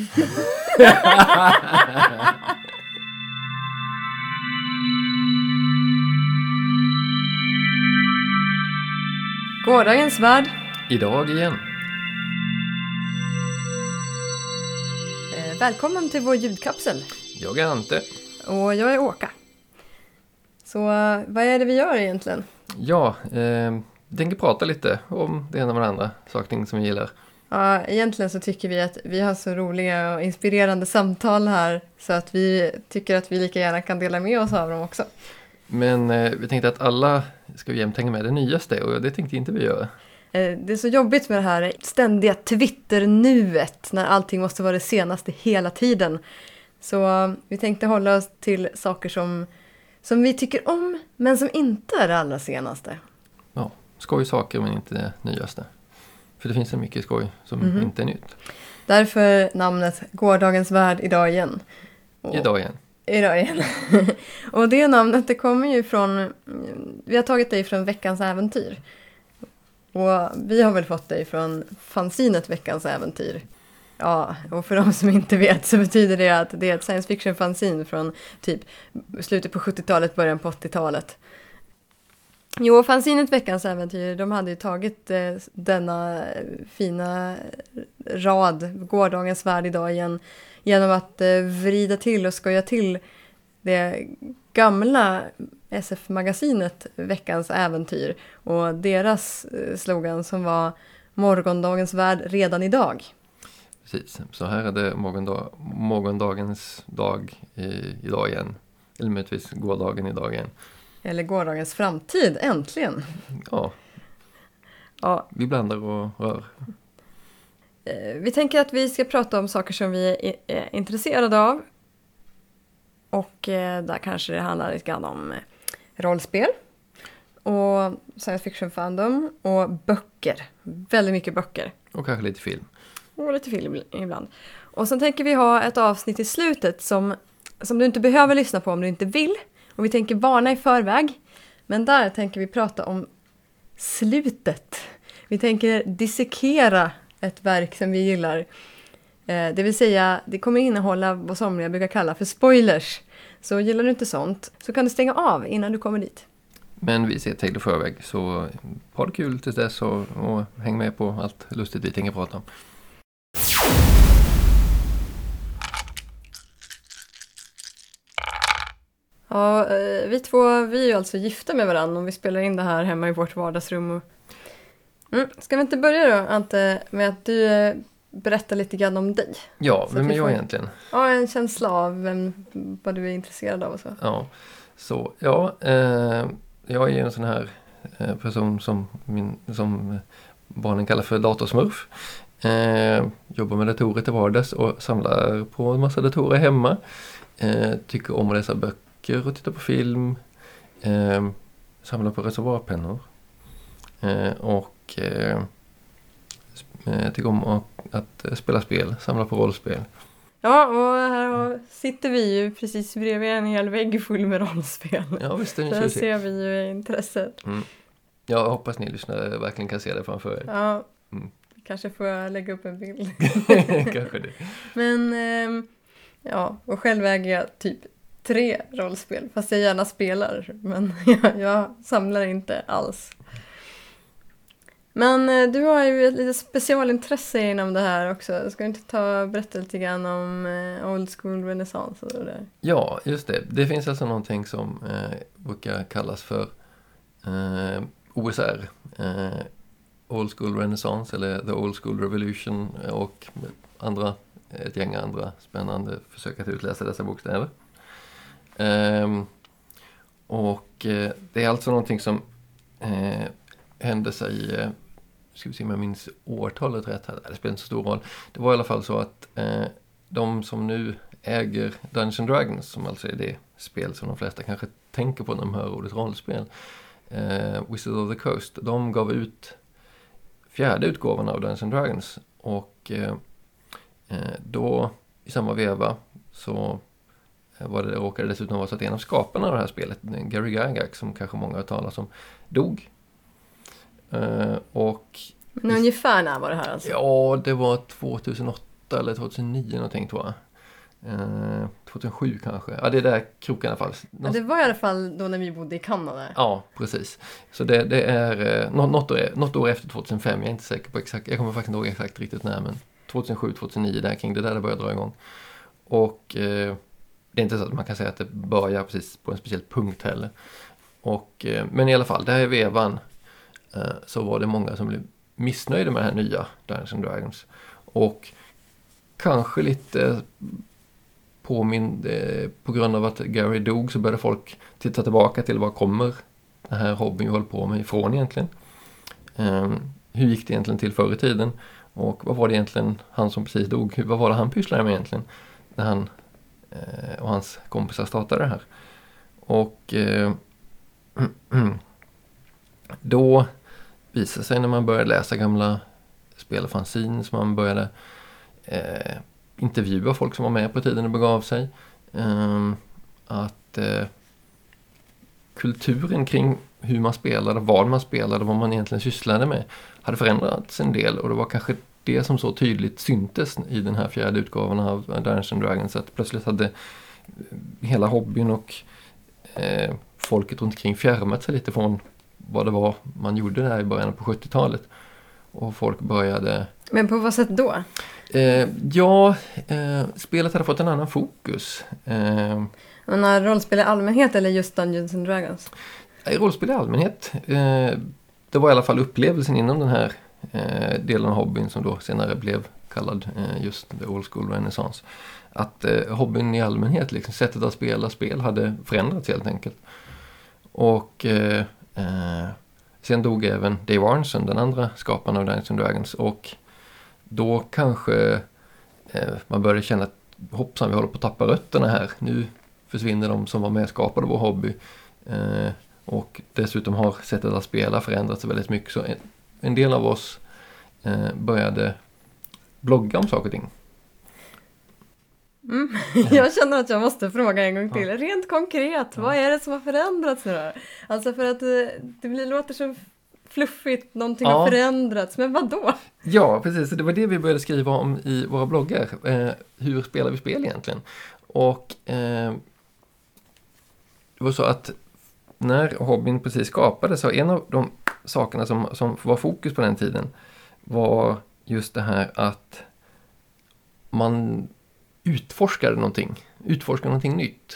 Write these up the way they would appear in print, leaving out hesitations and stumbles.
Gårdagens värld. Idag igen. Välkommen till vår ljudkapsel. Jag är Ante. Och jag är Åka. Så vad är det vi gör egentligen? Ja, tänker prata lite om det ena och det andra. Saker som vi gillar. Ja, egentligen så tycker vi att vi har så roliga och inspirerande samtal här. Så att vi tycker att vi lika gärna kan dela med oss av dem också. Men vi tänkte att alla ska jämt hänga med det nyaste. Och det tänkte inte vi göra. Det är så jobbigt med det här ständiga Twitter-nuet. När allting måste vara det senaste hela tiden. Så vi tänkte hålla oss till saker som vi tycker om. Men som inte är det allra senaste. Ja, skojsaker men inte det nyaste. För det finns så mycket skoj som inte är nytt. Därför namnet Gårdagens värld idag igen. Idag igen. Idag igen. Och det namnet det kommer ju från... Vi har tagit det från Veckans äventyr. Och vi har väl fått det från fanzinet Veckans äventyr. Ja, och för de som inte vet så betyder det att det är ett science fiction fanzin från typ slutet på 70-talet, början på 80-talet. Jo, fanzinet Veckans äventyr, de hade ju tagit denna fina rad, Gårdagens värld idag igen, genom att vrida till och skoja till det gamla SF-magasinet Veckans äventyr och deras slogan som var Morgondagens värld redan idag. Precis, så här är det morgondagens dag idag igen. Eller möjligtvis gårdagen idag igen. Eller gårdagens framtid, äntligen. Ja, vi blandar och rör. Vi tänker att vi ska prata om saker som vi är intresserade av. Och där kanske det handlar lite grann om rollspel. Och science fiction fandom. Och böcker. Väldigt mycket böcker. Och kanske lite film. Och lite film ibland. Och sen tänker vi ha ett avsnitt i slutet som du inte behöver lyssna på om du inte vill. Och vi tänker varna i förväg. Men där tänker vi prata om slutet. Vi tänker dissekera ett verk som vi gillar. Det vill säga, det kommer innehålla vad somliga brukar kalla för spoilers. Så gillar du inte sånt så kan du stänga av innan du kommer dit. Men vi ser till i förväg, så ha det kul tills dess och häng med på allt lustigt vi tänker prata om. Ja, vi två, vi är ju alltså gifta med varandra och vi spelar in det här hemma i vårt vardagsrum. Ska vi inte börja då, Ante, med att du berättar lite grann om dig? Ja, vem är jag egentligen? Ja, en känsla av vad du är intresserad av och så. Jag är en sån här person som barnen kallar för datorsmurf. Jobbar med datorer till vardags och samlar på en massa datorer hemma. Tycker om att läsa böcker och titta på film. Samlar på reservoarpennor. Tycker om att spela spel, samla på rollspel. Ja, och här sitter vi ju precis bredvid en hel vägg full med rollspel. Ja, visst är det där ser vi ju intresset. Jag hoppas ni lyssnare verkligen kan se det framför er. Ja, kanske får jag lägga upp en bild. Kanske det. Men, och själv äger jag typ 3 rollspel. Fast jag gärna spelar, men jag samlar inte alls. Men du har ju ett lite specialintresse inom det här också. Ska du inte berätta lite grann om old school renaissance och det där? Ja, just det. Det finns alltså någonting som brukar kallas för OSR. Old school renaissance eller the old school revolution och ett gäng andra spännande försök att utläsa dessa bokstäver. Det är alltså någonting som hände sig, ska vi se om jag minns årtalet rätt här, det spelar inte så stor roll. Det var i alla fall så att de som nu äger Dungeons & Dragons, som alltså är det spel som de flesta kanske tänker på när de hör ordet rollspel, Wizards of the Coast, de gav ut 4:e utgåvan av Dungeons & Dragons och då i samma veva så råkade det dessutom vara så att en av skaparna av det här spelet, Gary Gygax, som kanske många har talat om, dog. Men ungefär när var det här alltså? Ja, det var 2008 2008 eller 2009 någonting tror jag. 2007 kanske. Ja, det är där kroken i alla fall. Ja, det var i alla fall då när vi bodde i Kanada. Ja, precis. Så det är något år efter 2005. Jag är inte säker på exakt. Jag kommer faktiskt inte ihåg exakt riktigt när, men 2007-2009 där kring det där började dra igång. Och det är inte så att man kan säga att det börjar precis på en speciell punkt heller. Men i alla fall, där i vevan så var det många som blev missnöjda med det här nya Dungeons & Dragons. Och kanske lite på grund av att Gary dog så började folk titta tillbaka till vad kommer den här hobbyn vi håller på med ifrån egentligen. Hur gick det egentligen till förr i tiden? Och vad var det egentligen han som precis dog? Vad var det han pysslade med egentligen? När han och hans kompisar startade det här. Och då visade sig när man började läsa gamla spel och fanzine, så man började intervjua folk som var med på tiden och begav sig. Att kulturen kring hur man spelade, vad man egentligen sysslade med hade förändrats en del, och det var kanske det som så tydligt syntes i den här fjärde utgåvan av Dungeons & Dragons, att plötsligt hade hela hobbyn och folket runt omkring fjärmat sig lite från vad det var man gjorde där i början på 70-talet. Och folk började... Men på vad sätt då? Spelet hade fått en annan fokus. Men rollspel i allmänhet eller just Dungeons & Dragons? Rollspel i allmänhet. Det var i alla fall upplevelsen inom den här delen av hobbyn som då senare blev kallad just The Old School Renaissance. Att hobbyn i allmänhet, liksom, sättet att spela spel hade förändrats helt enkelt. Och sen dog även Dave Arneson, den andra skaparen av Dungeons & Dragons, och då kanske man började känna att hoppsan, vi håller på att tappa rötterna här. Nu försvinner de som var med och skapade vår hobby. Och dessutom har sättet att spela förändrats väldigt mycket. Så en del av oss började blogga om saker och ting. Jag känner att jag måste fråga en gång till. Rent konkret, vad är det som har förändrats nu då? Alltså för att det låter så fluffigt, någonting har förändrats, men vad då? Ja, precis. Det var det vi började skriva om i våra bloggar. Hur spelar vi spel egentligen? Och det var så att när hobbyn precis skapades, så en av de sakerna som var fokus på den tiden var just det här att man utforskade någonting nytt.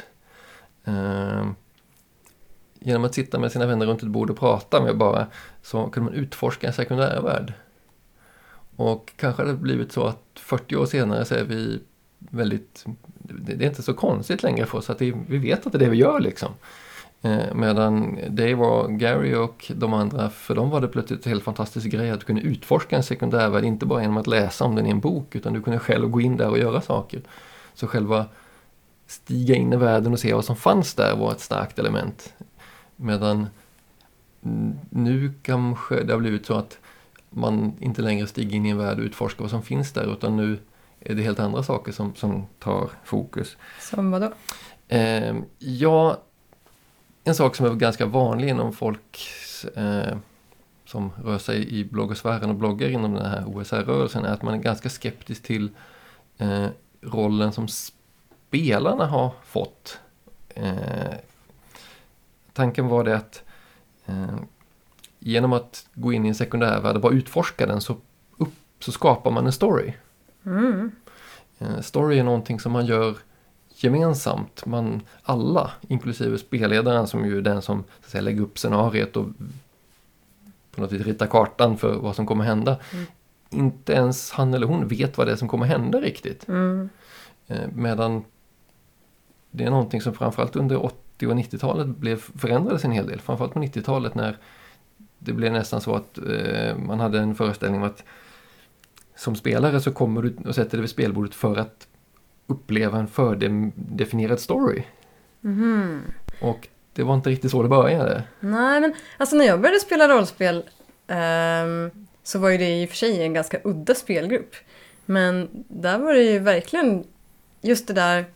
Genom att sitta med sina vänner runt ett bord och prata med bara, så kunde man utforska en sekundärvärld. Och kanske hade det blivit så att 40 år senare så är vi väldigt, det är inte så konstigt längre för oss att vi vet att det är det vi gör liksom. Medan Dave och Gary och de andra, för dem var det plötsligt en helt fantastisk grej att du kunde utforska en sekundärvärld, inte bara genom att läsa om den i en bok, utan du kunde själv gå in där och göra saker. Så själva stiga in i världen och se vad som fanns där var ett starkt element. Medan nu kanske det har blivit så att man inte längre stiger in i en värld och utforskar vad som finns där, utan nu är det helt andra saker som tar fokus. Som vad då? En sak som är ganska vanlig inom folk som rör sig i bloggosfären och bloggar inom den här OSR-rörelsen är att man är ganska skeptisk till rollen som spelarna har fått. Tanken var det att genom att gå in i en sekundärvärld och bara utforska den så skapar man en story. Story är någonting som man gör gemensamt. Alla, inklusive spelledaren som ju är den som så att säga, lägger upp scenariet och på något vis ritar kartan för vad som kommer hända. Inte ens han eller hon vet vad det är som kommer hända riktigt. Medan det är någonting som framförallt under 80- och 90-talet förändrades en hel del. Framförallt på 90-talet när det blev nästan så att man hade en föreställning om att som spelare så kommer du och sätter dig vid spelbordet för att uppleva en fördefinierad story. Och det var inte riktigt så det började. Nej, men alltså när jag började spela rollspel så var ju det i och för sig en ganska udda spelgrupp. Men där var det ju verkligen just det där.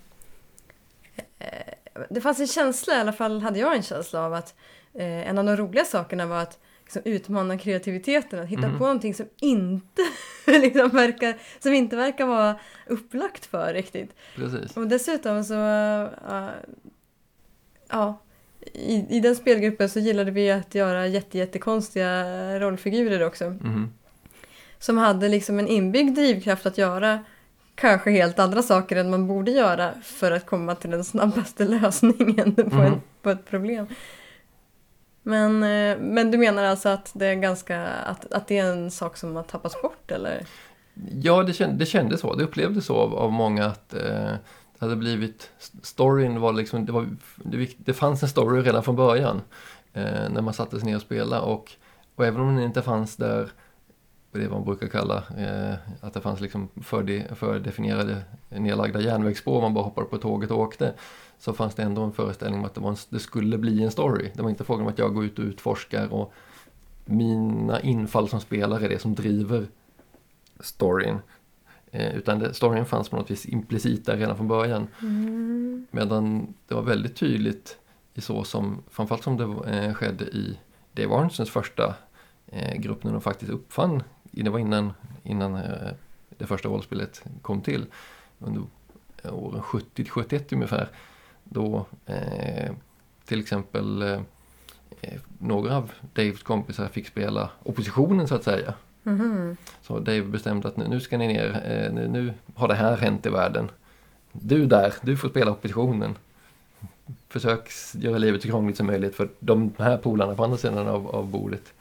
Det fanns en känsla, i alla fall hade jag en känsla av att en av de roliga sakerna var att liksom utmana kreativiteten. Att hitta på någonting som inte liksom som inte verkar vara upplagt för riktigt. Precis. Och dessutom så i den spelgruppen så gillade vi att göra jättekonstiga rollfigurer också. Som hade liksom en inbyggd drivkraft att göra kanske helt andra saker än man borde göra för att komma till den snabbaste lösningen på ett problem. Men du menar alltså att det är att det är en sak som har tappats bort, eller? Ja, det kändes så. Det upplevdes så av många att det hade blivit... Storyn var liksom... Det fanns en story redan från början när man satte sig ner och spelade. Och även om den inte fanns där, det man brukar kalla att det fanns liksom fördefinierade nedlagda järnvägsspår, man bara hoppade på tåget och åkte, så fanns det ändå en föreställning om att det skulle bli en story. Det var inte frågan om att jag går ut och utforskar och mina infall som spelare är det som driver storyn. Utan storyn fanns på något vis implicit där redan från början. Medan det var väldigt tydligt i så som, framförallt som det skedde i Dave Arnesons första grupp när de faktiskt uppfann, det var innan det första rollspelet kom till, under åren 70-71 ungefär, då till exempel några av Daves kompisar fick spela oppositionen så att säga. Så Dave bestämde att nu ska ni ner, nu har det här hänt i världen. Du får spela oppositionen. Försök göra livet så krångligt som möjligt för de här polarna på andra sidan av bordet.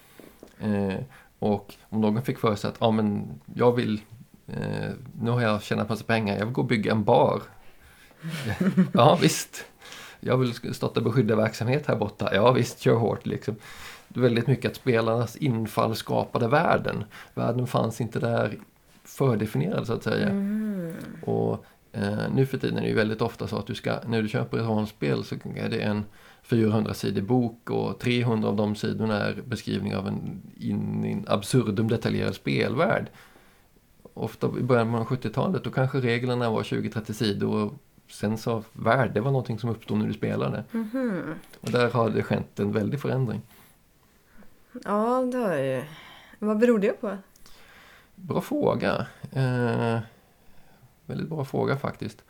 Och om någon fick för sig att men jag vill, nu har jag tjänat massa pengar, jag vill gå och bygga en bar. Ja visst, jag vill starta beskyddarverksamhet här borta. Ja visst, kör hårt liksom. Det är väldigt mycket att spelarnas infall skapade världen. Världen fanns inte där fördefinierad så att säga. Och nu för tiden är det ju väldigt ofta så att när du köper ett rollspel så är det en 400-sidig bok och 300 av de sidorna är beskrivning av en absurdum detaljerad spelvärld. Ofta i början av 70-talet då kanske reglerna var 20-30 sidor och sen så det var någonting som uppstod när du spelade. Och där har det skett en väldig förändring. Ja, det har ju. Vad beror det på? Bra fråga. Väldigt bra fråga faktiskt.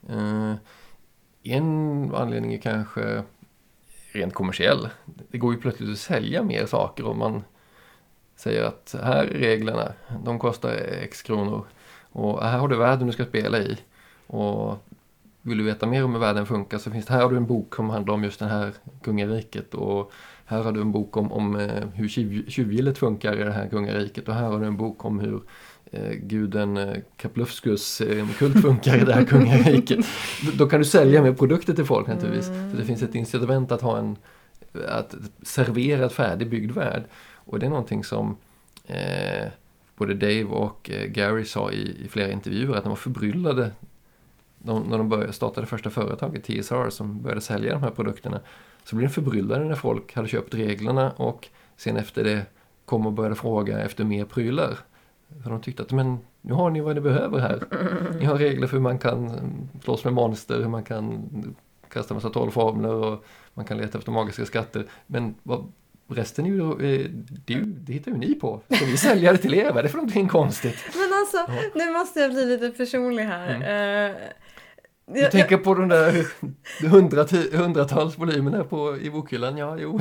En anledning är kanske rent kommersiell. Det går ju plötsligt att sälja mer saker om man säger att här är reglerna, de kostar x kronor och här har du världen du ska spela i, och vill du veta mer om hur världen funkar så finns det här har du en bok som handlar om just det här kungariket, och här har du en bok om hur tjuvgillet funkar i det här kungariket, och här har du en bok om hur guden Kaplufskus kult funkar i det här kungariket. Då kan du sälja mer produkter till folk naturligtvis. Så det finns ett incitament att att servera ett färdigbyggd värld. Och det är någonting som både Dave och Gary sa i flera intervjuer, att de var förbryllade när de startade första företaget TSR som började sälja de här produkterna. Så blev de förbryllade när folk hade köpt reglerna och sen efter det kom och började fråga efter mer prylar. För de tyckte att men nu har ni vad ni behöver här. Ni har regler för hur man kan slåss med monster, hur man kan kasta massa trollformler och man kan leta efter magiska skatter. Men resten det hittar ju ni på. Så vi säljer det till er, vad är det för någonting konstigt? Men alltså, nu måste jag bli lite personlig här. Du tänker på de där hundratals volymerna i bokhyllan, ja, jo.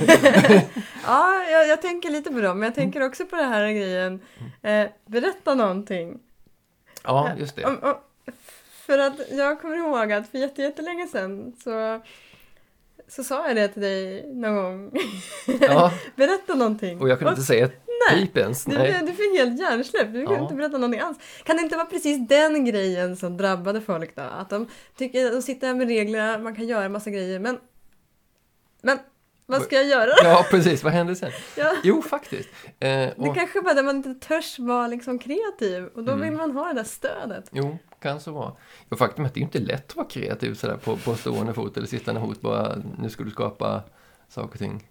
Ja, jag tänker lite på dem, men jag tänker också på den här grejen. Berätta någonting. Ja, just det. För att jag kommer ihåg att för jättelänge sedan så sa jag det till dig någon gång. Ja. Berätta någonting. Och jag kunde inte säga ett pip ens. Du fick helt hjärnsläpp. Du kunde inte berätta någonting alls. Kan det inte vara precis den grejen som drabbade folk då? Att de tycker att de sitter här med regler, man kan göra en massa grejer. Men vad ska jag göra? Ja, precis. Vad händer sen? Ja. Jo, faktiskt. Det kanske bara där man inte törs vara liksom kreativ. Och då vill man ha det där stödet. Jo, kan så vara. Och faktum är att det är inte lätt att vara kreativ sådär på stående fot eller sittande fot. Bara, nu ska du skapa saker och ting.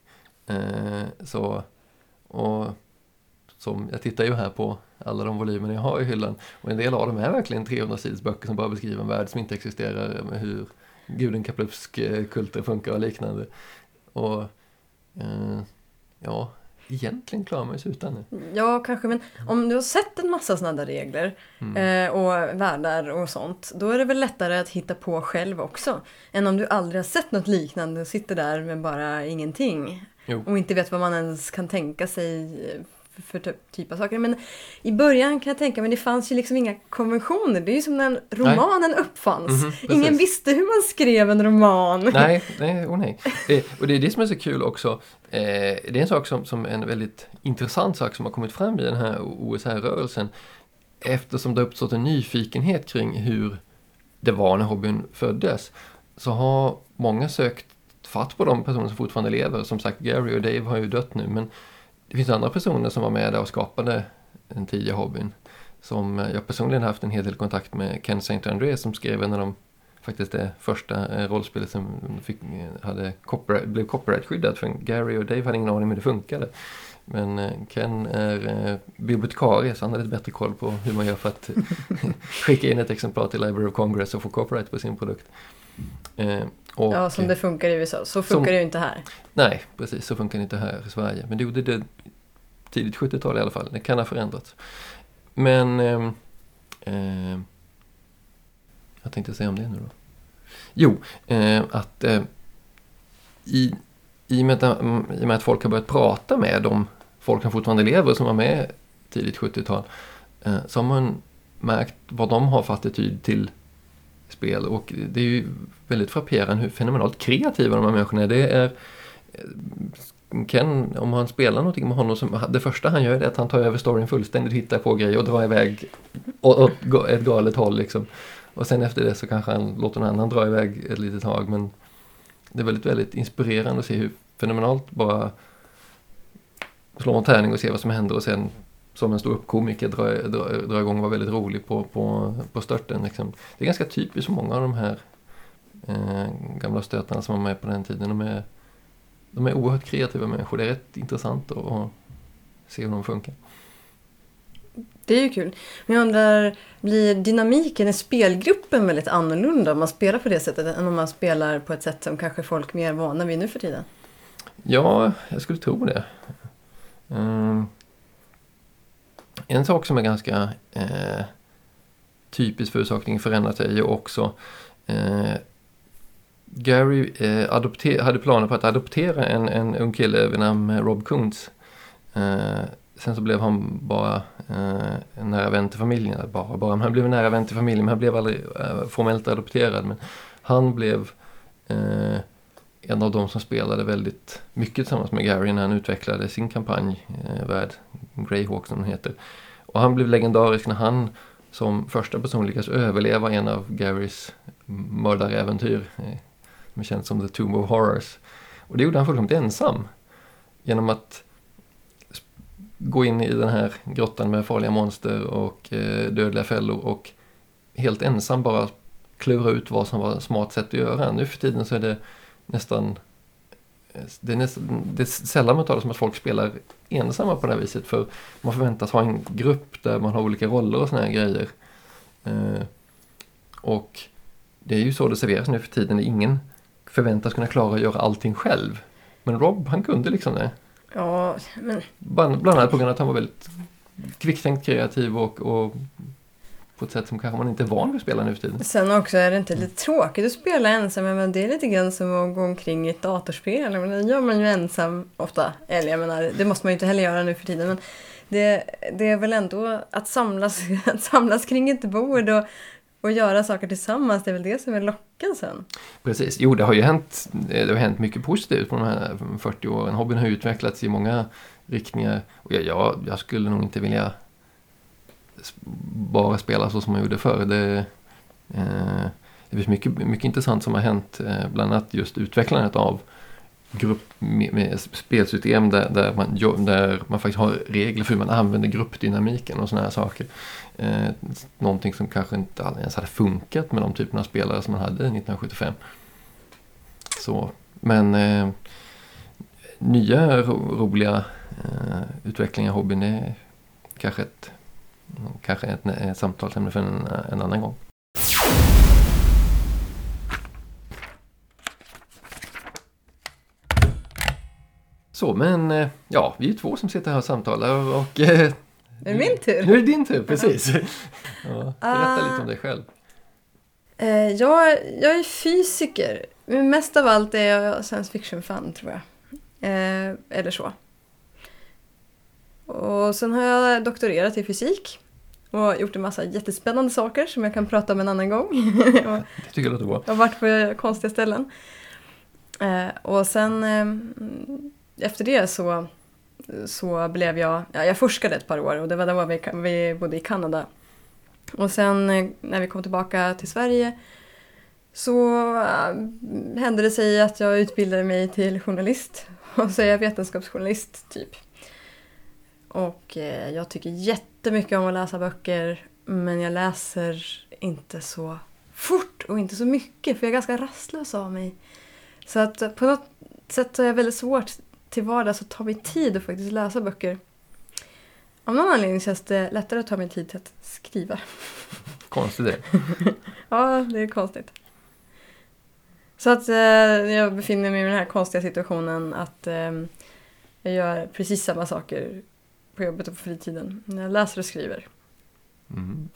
Som jag tittar ju här på alla de volymerna jag har i hyllan. Och en del av dem är verkligen 300-sidors böcker som bara beskriver en värld som inte existerar. Med hur guden Kaplufsk kulter funkar och liknande. Och egentligen klarar man sig utan det. Ja, kanske, men om du har sett en massa sådana där regler och världar och sånt, då är det väl lättare att hitta på själv också. Än om du aldrig har sett något liknande och sitter där med bara ingenting. Jo. Och inte vet vad man ens kan tänka sig för typ av saker. Men i början kan jag tänka, men det fanns ju liksom inga konventioner. Det är ju som när romanen uppfanns. Ingen visste hur man skrev en roman. Nej. Och det är det som är så kul också. Det är en sak som en väldigt intressant sak som har kommit fram i den här OSR-rörelsen. Eftersom det har uppstått en nyfikenhet kring hur det var när hobbyn föddes, så har många sökt fatt på de personer som fortfarande lever. Som sagt, Gary och Dave har ju dött nu, men det finns andra personer som var med där och skapade den tidiga hobbyn. Som jag personligen haft en hel del kontakt med. Ken St. Andreas som skrev en av de, faktiskt det första rollspelet som blev copyright-skyddat. För Gary och Dave hade ingen aning om hur det funkade. Men Ken är bibliotekarie, så han hade lite bättre koll på hur man gör för att skicka in ett exemplar till Library of Congress och få copyright på sin produkt. Ja, som det funkar i USA. Så funkar det ju inte här. Nej, precis. Så funkar det inte här i Sverige. Men det gjorde det tidigt 70-tal i alla fall. Det kan ha förändrats. Men jag tänkte säga om det nu då. Jo, att i och med att folk har börjat prata med de folk som fortfarande lever som var med tidigt 70-tal, så har man märkt vad de har för attityd till spel. Och det är ju väldigt frapperande hur fenomenalt kreativa de här människorna är. Det är Ken, om han spelar någonting med honom, det första han gör är att han tar över storyn fullständigt, hittar på grejer och drar iväg åt ett galet håll liksom. Och sen efter det så kanske han låter någon annan dra iväg ett litet tag, men det är väldigt, väldigt inspirerande att se hur fenomenalt bara slå en tärning och se vad som händer och sen som en stor komiker dra igång och vara väldigt rolig på störten liksom. Det är ganska typiskt för många av de här gamla stötarna som var med på den tiden. De är oerhört kreativa människor. Det är rätt intressant att se hur de funkar. Det är ju kul. Men jag undrar, blir dynamiken i spelgruppen väldigt annorlunda om man spelar på det sättet än om man spelar på ett sätt som kanske folk mer vana vid nu för tiden? Ja, jag skulle tro det. En sak som är ganska typisk för hur saker och ting förändrar sig är ju också Gary hade planer på att adoptera en ung kille vid namn Rob Kuntz. Sen så blev han bara en nära vän till familjen. Han blev en nära vän till familjen, men han blev aldrig formellt adopterad. Men han blev en av de som spelade väldigt mycket tillsammans med Gary när han utvecklade sin kampanj värd Greyhawk som den heter. Och han blev legendarisk när han som första person lyckas överleva en av Garys mördaräventyr som är känt som The Tomb of Horrors. Och det gjorde han fullkomligt ensam genom att gå in i den här grottan med farliga monster och dödliga fällor och helt ensam bara klura ut vad som var ett smart sätt att göra. Nu för tiden så är det nästan det är sällan man talar som att folk spelar ensamma på det här viset, för man förväntas ha en grupp där man har olika roller och såna här grejer. Och det är ju så det serveras nu för tiden. Ingen förväntas kunna klara att göra allting själv. Men Rob, han kunde liksom det. Ja, men... Bland annat på grund av att han var väldigt kvicktänkt, kreativ och på ett sätt som kanske man inte är van vid att spela nu för tiden. Sen också är det inte lite tråkigt att spela ensam, men det är lite grann som att gå omkring i ett datorspel. Det gör man ju ensam ofta. Eller jag menar, det måste man ju inte heller göra nu för tiden. Men det är väl ändå att samlas kring ett bord och göra saker tillsammans. Det är väl det som är lockelsen. Precis. Jo, det har hänt mycket positivt på de här 40 åren. Hobbyn har utvecklats i många riktningar. Och jag skulle nog inte vilja bara spela så som man gjorde förr. Det finns mycket intressant som har hänt. Bland annat just utvecklandet av grupp med spelsystem där man faktiskt har regler för hur man använder gruppdynamiken och såna här saker. Någonting som kanske inte ens hade funkat med de typerna av spelare som man hade 1975. Så, men nya roliga utvecklingar av hobbyn är kanske ett samtalsämne för en annan gång. Så, men ja, vi är 2 som sitter här och samtalar och... Är det min tur? Nu är det din tur, precis. Ja, berätta lite om dig själv. Jag är fysiker. Men mest av allt är jag science fiction-fan, tror jag. Eller så. Och sen har jag doktorerat i fysik. Och gjort en massa jättespännande saker som jag kan prata om en annan gång. Det tycker jag låter bra. Jag har varit på konstiga ställen. Och sen efter det så blev jag forskade ett par år. Och det var då vi bodde i Kanada. Och sen när vi kom tillbaka till Sverige så hände det sig att jag utbildade mig till journalist. Och så är jag vetenskapsjournalist typ. Och jag tycker jättemycket om att läsa böcker. Men jag läser inte så fort och inte så mycket. För jag är ganska rastlös av mig. Så att på något sätt så är jag väldigt svårt till vardags att ta mig tid att faktiskt läsa böcker. Av någon anledning känns det lättare att ta mig tid till att skriva. Konstigt det. Ja, det är konstigt. Så att jag befinner mig i den här konstiga situationen att jag gör precis samma saker på jobbet och på fritiden. Jag läser och skriver. Mm.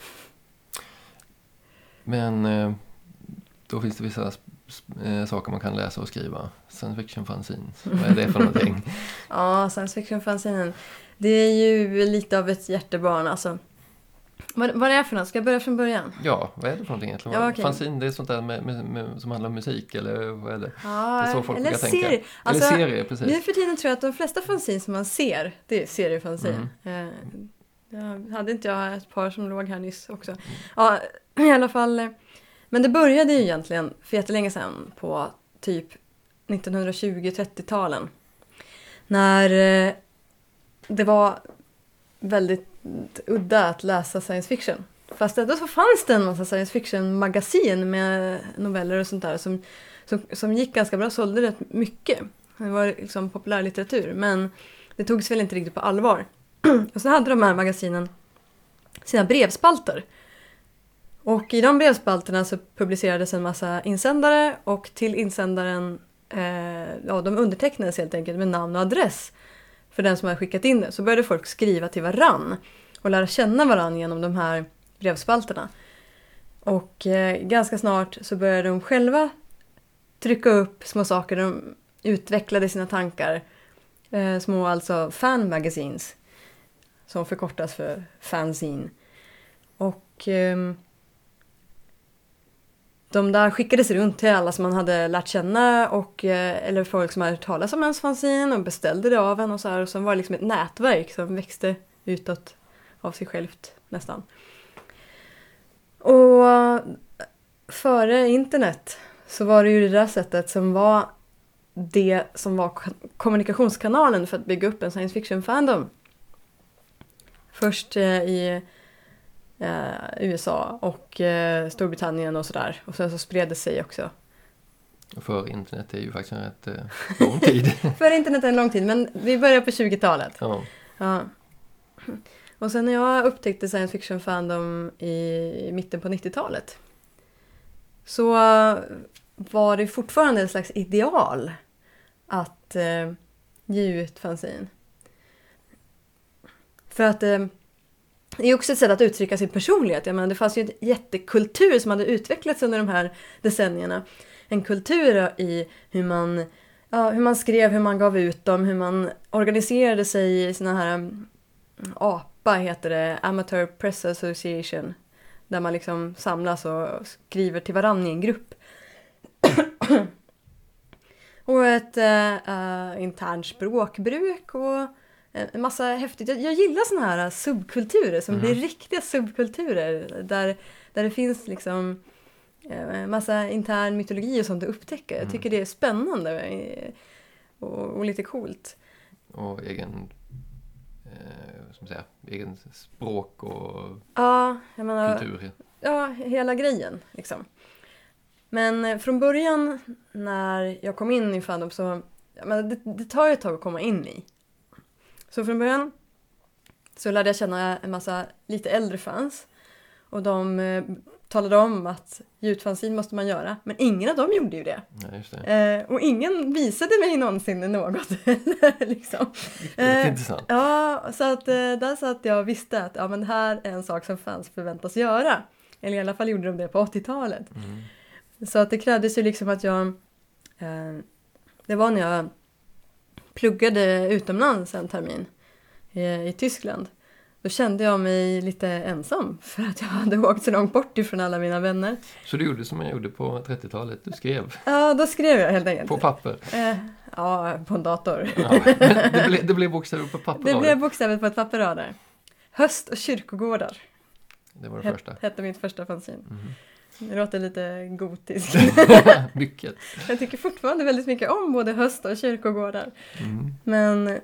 Men då finns det vissa saker man kan läsa och skriva. Science fiction fanzines. Vad är det för någonting? Ja, science fiction fanzinen. Det är ju lite av ett hjärtebarn alltså. Vad är det för något? Ska jag börja från början? Ja, vad är det för någonting egentligen? Ja, okay. Fanzine, det är sånt där som handlar om musik, eller vad är det? Ja, det är så folk eller brukar serie. tänka. Alltså, eller serie, precis. Nu för tiden tror jag att de flesta fanzine som man ser, det är seriefanzine. Hade inte jag ett par som låg här nyss också. Ja, i alla fall. Men det började ju egentligen för jättelänge sedan på typ 1920-30-talen. När det var väldigt udda att läsa science fiction. Fast då så fanns det en massa science fiction-magasin med noveller och sånt där som gick ganska bra, sålde rätt mycket. Det var liksom populärlitteratur, men det togs väl inte riktigt på allvar. Och så hade de här magasinen sina brevspalter. Och i de brevspalterna så publicerades en massa insändare och till insändaren, de undertecknades helt enkelt med namn och adress för den som hade skickat in det. Så började folk skriva till varann och lära känna varann genom de här brevspalterna. Och ganska snart så började de själva trycka upp små saker. De utvecklade sina tankar. Små alltså fan magazines som förkortas för fanzine. Och de där skickades runt till alla som man hade lärt känna och, eller folk som hade hört talas om ens fanzine och beställde det av en och så här. Och så var det liksom ett nätverk som växte utåt av sig självt nästan. Och före internet så var det ju det där sättet som var det som var kommunikationskanalen för att bygga upp en science fiction fandom. Först i USA och Storbritannien och sådär. Och sen så spred det sig också. För internet är ju faktiskt en rätt lång tid. För internet är en lång tid, men vi börjar på 20-talet. Ja. Och sen när jag upptäckte science fiction fandom i mitten på 90-talet så var det fortfarande en slags ideal att ge ut fanzine. För att det är också ett sätt att uttrycka sin personlighet. Jag menar, det fanns ju en jättekultur som hade utvecklats under de här decennierna. En kultur i hur man skrev, hur man gav ut dem, hur man organiserade sig i såna här APA heter det, Amateur Press Association. Där man liksom samlas och skriver till varann i en grupp. Och ett internt språkbruk och en massa häftigt. Jag gillar såna här subkulturer som blir riktiga subkulturer. Där det finns liksom massa intern mytologi och sånt att upptäcka. Jag tycker det är spännande och lite coolt. Och egen språk och jag menar, kultur. Ja, hela grejen liksom. Men från början när jag kom in i fandom så det tar ju ett tag att komma in i. Så från början så lärde jag känna en massa lite äldre fans. Och de talade om att gjutfanzin måste man göra. Men ingen av dem gjorde ju det. Ja, just det. Och ingen visade mig någonsin något. liksom. Det är intressant. Ja, så att där satt jag och visste att men det här är en sak som fans förväntas göra. Eller i alla fall gjorde de det på 80-talet. Så att det krävdes ju liksom att jag... det var när jag pluggade utomlands en termin i Tyskland. Då kände jag mig lite ensam för att jag hade åkt så långt bort ifrån alla mina vänner. Så du gjorde som jag gjorde på 30-talet, du skrev? Ja, då skrev jag helt enkelt. På papper? Ja, på en dator. Ja, det blev bokstäver på papper? Det blev bokstäver på ett papper där. Höst och kyrkogårdar. Det var det första? Hette mitt första fanzine. Det låter lite gotiskt. Mycket. Jag tycker fortfarande väldigt mycket om både höst och kyrkogårdar. Men...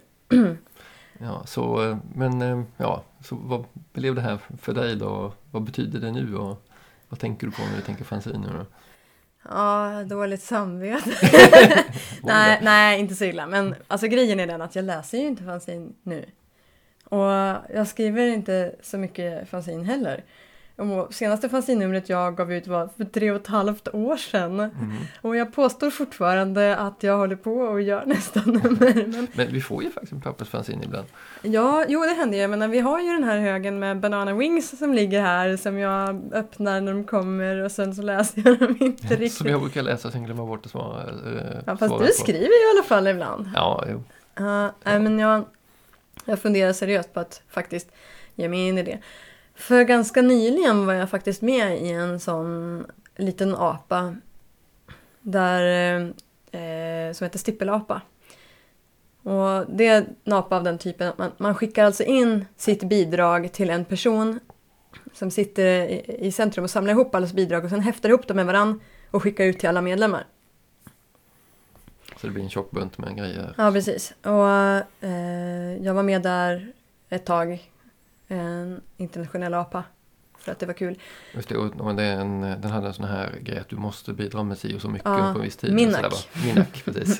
så vad blev det här för dig då? Vad betyder det nu och vad tänker du på när du tänker fanzine nu då? Ja, dåligt samvete. nej, inte så illa. Men alltså grejen är den att jag läser ju inte fanzine nu. Och jag skriver inte så mycket fanzine heller. Och senaste fanzine-numret jag gav ut var för 3,5 år sedan. Och jag påstår fortfarande att jag håller på och gör nästa nummer. Men vi får ju faktiskt en pappersfanzine ibland. Ja, jo det händer ju. Men vi har ju den här högen med Banana Wings som ligger här. Som jag öppnar när de kommer och sen så läser jag dem inte riktigt. Som jag brukar läsa och sen glömma bort att svara. Fast du skriver ju i alla fall ibland. Ja, jo. Men jag funderar seriöst på att faktiskt ge mig in i det. För ganska nyligen var jag faktiskt med i en sån liten apa där, som heter stippelapa. Och det är en apa av den typen att man skickar alltså in sitt bidrag till en person som sitter i centrum och samlar ihop alla bidrag och sen häftar ihop dem med varann och skickar ut till alla medlemmar. Så det blir en tjock bunt med grejer. Ja, precis. Och jag var med där ett tag. En internationell apa. För att det var kul. Just det, och den hade en sån här grej att du måste bidra med sig och så mycket på en viss tid. Minnack. Minnack, precis.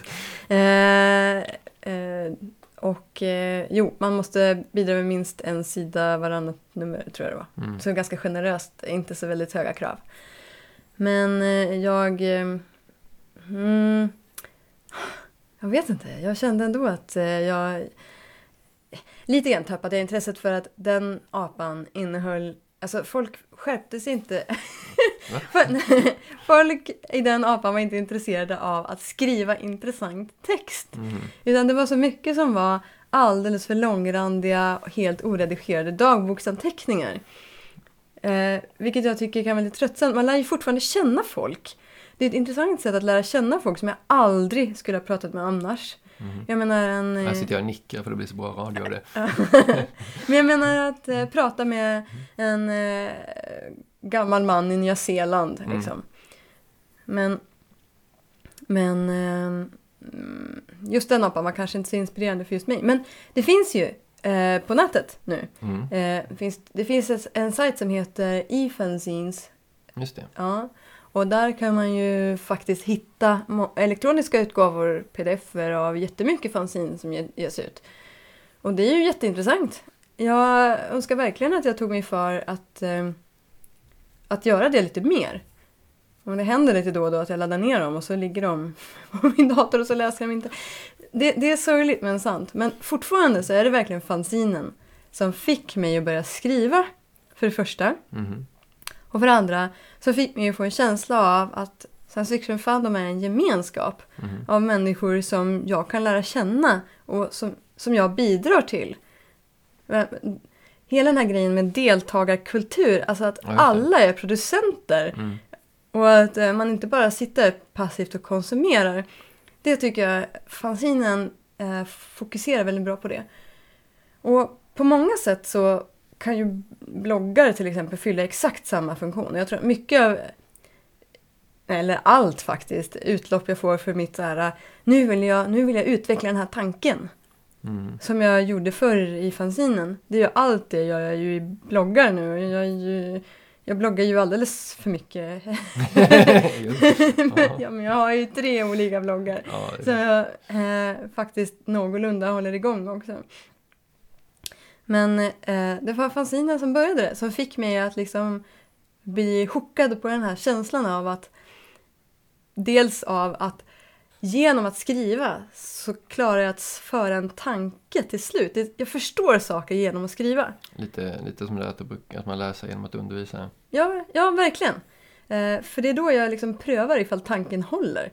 Man måste bidra med minst en sida varannat nummer, tror jag det var. Så ganska generöst, inte så väldigt höga krav. Men jag vet inte, jag kände ändå att jag lite grann tappade intresset för att den apan innehöll... Alltså folk skärpte sig inte. Folk i den apan var inte intresserade av att skriva intressant text. Utan det var så mycket som var alldeles för långrandiga och helt oredigerade dagboksanteckningar. Vilket jag tycker kan vara lite tröttsamt. Man lär ju fortfarande känna folk. Det är ett intressant sätt att lära känna folk som jag aldrig skulle ha pratat med annars. Jag menar Här sitter jag och nickar för det blir så bra radio av det. Men jag menar att prata med en gammal man i Nya Zeeland. Liksom. Men just den apan var kanske inte så inspirerande för just mig. Men det finns ju på nätet nu. Det finns en sajt som heter eFanzines. Just det. Ja. Och där kan man ju faktiskt hitta elektroniska utgåvor, pdf-er av jättemycket fanzine som ges ut. Och det är ju jätteintressant. Jag önskar verkligen att jag tog mig för att göra det lite mer. Och det händer lite då och då att jag laddar ner dem och så ligger de på min dator och så läser jag dem inte. Det är sorgligt men sant. Men fortfarande så är det verkligen fanzinen som fick mig att börja skriva för det första. Och för det andra så fick mig att få en känsla av att science fiction fandom är en gemenskap av människor som jag kan lära känna och som jag bidrar till. Hela den här grejen med deltagarkultur, alltså att alla är producenter och att man inte bara sitter passivt och konsumerar. Det tycker jag fanzinen fokuserar väldigt bra på det. Och på många sätt så kan ju bloggar till exempel fylla exakt samma funktion. Jag tror mycket av, eller allt faktiskt, utlopp jag får för mitt så här, nu vill jag utveckla den här tanken. Som jag gjorde förr i fanzinen. Det är ju allt det jag gör ju i bloggar nu. Jag bloggar ju alldeles för mycket. Men jag har ju 3 olika bloggar. Så jag faktiskt någorlunda håller igång också. Men det var fanzinen som började det. Som fick mig att liksom blir hookad på den här känslan av att dels av att genom att skriva så klarar jag att föra en tanke till slut. Jag förstår saker genom att skriva. Lite som det att man lär sig genom att undervisa. Ja, verkligen. För det är då jag liksom prövar ifall tanken håller.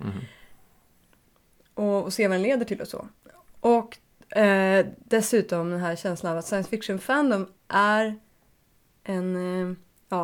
Och ser vad den leder till och så. Och dessutom den här känslan av att science fiction fandom är en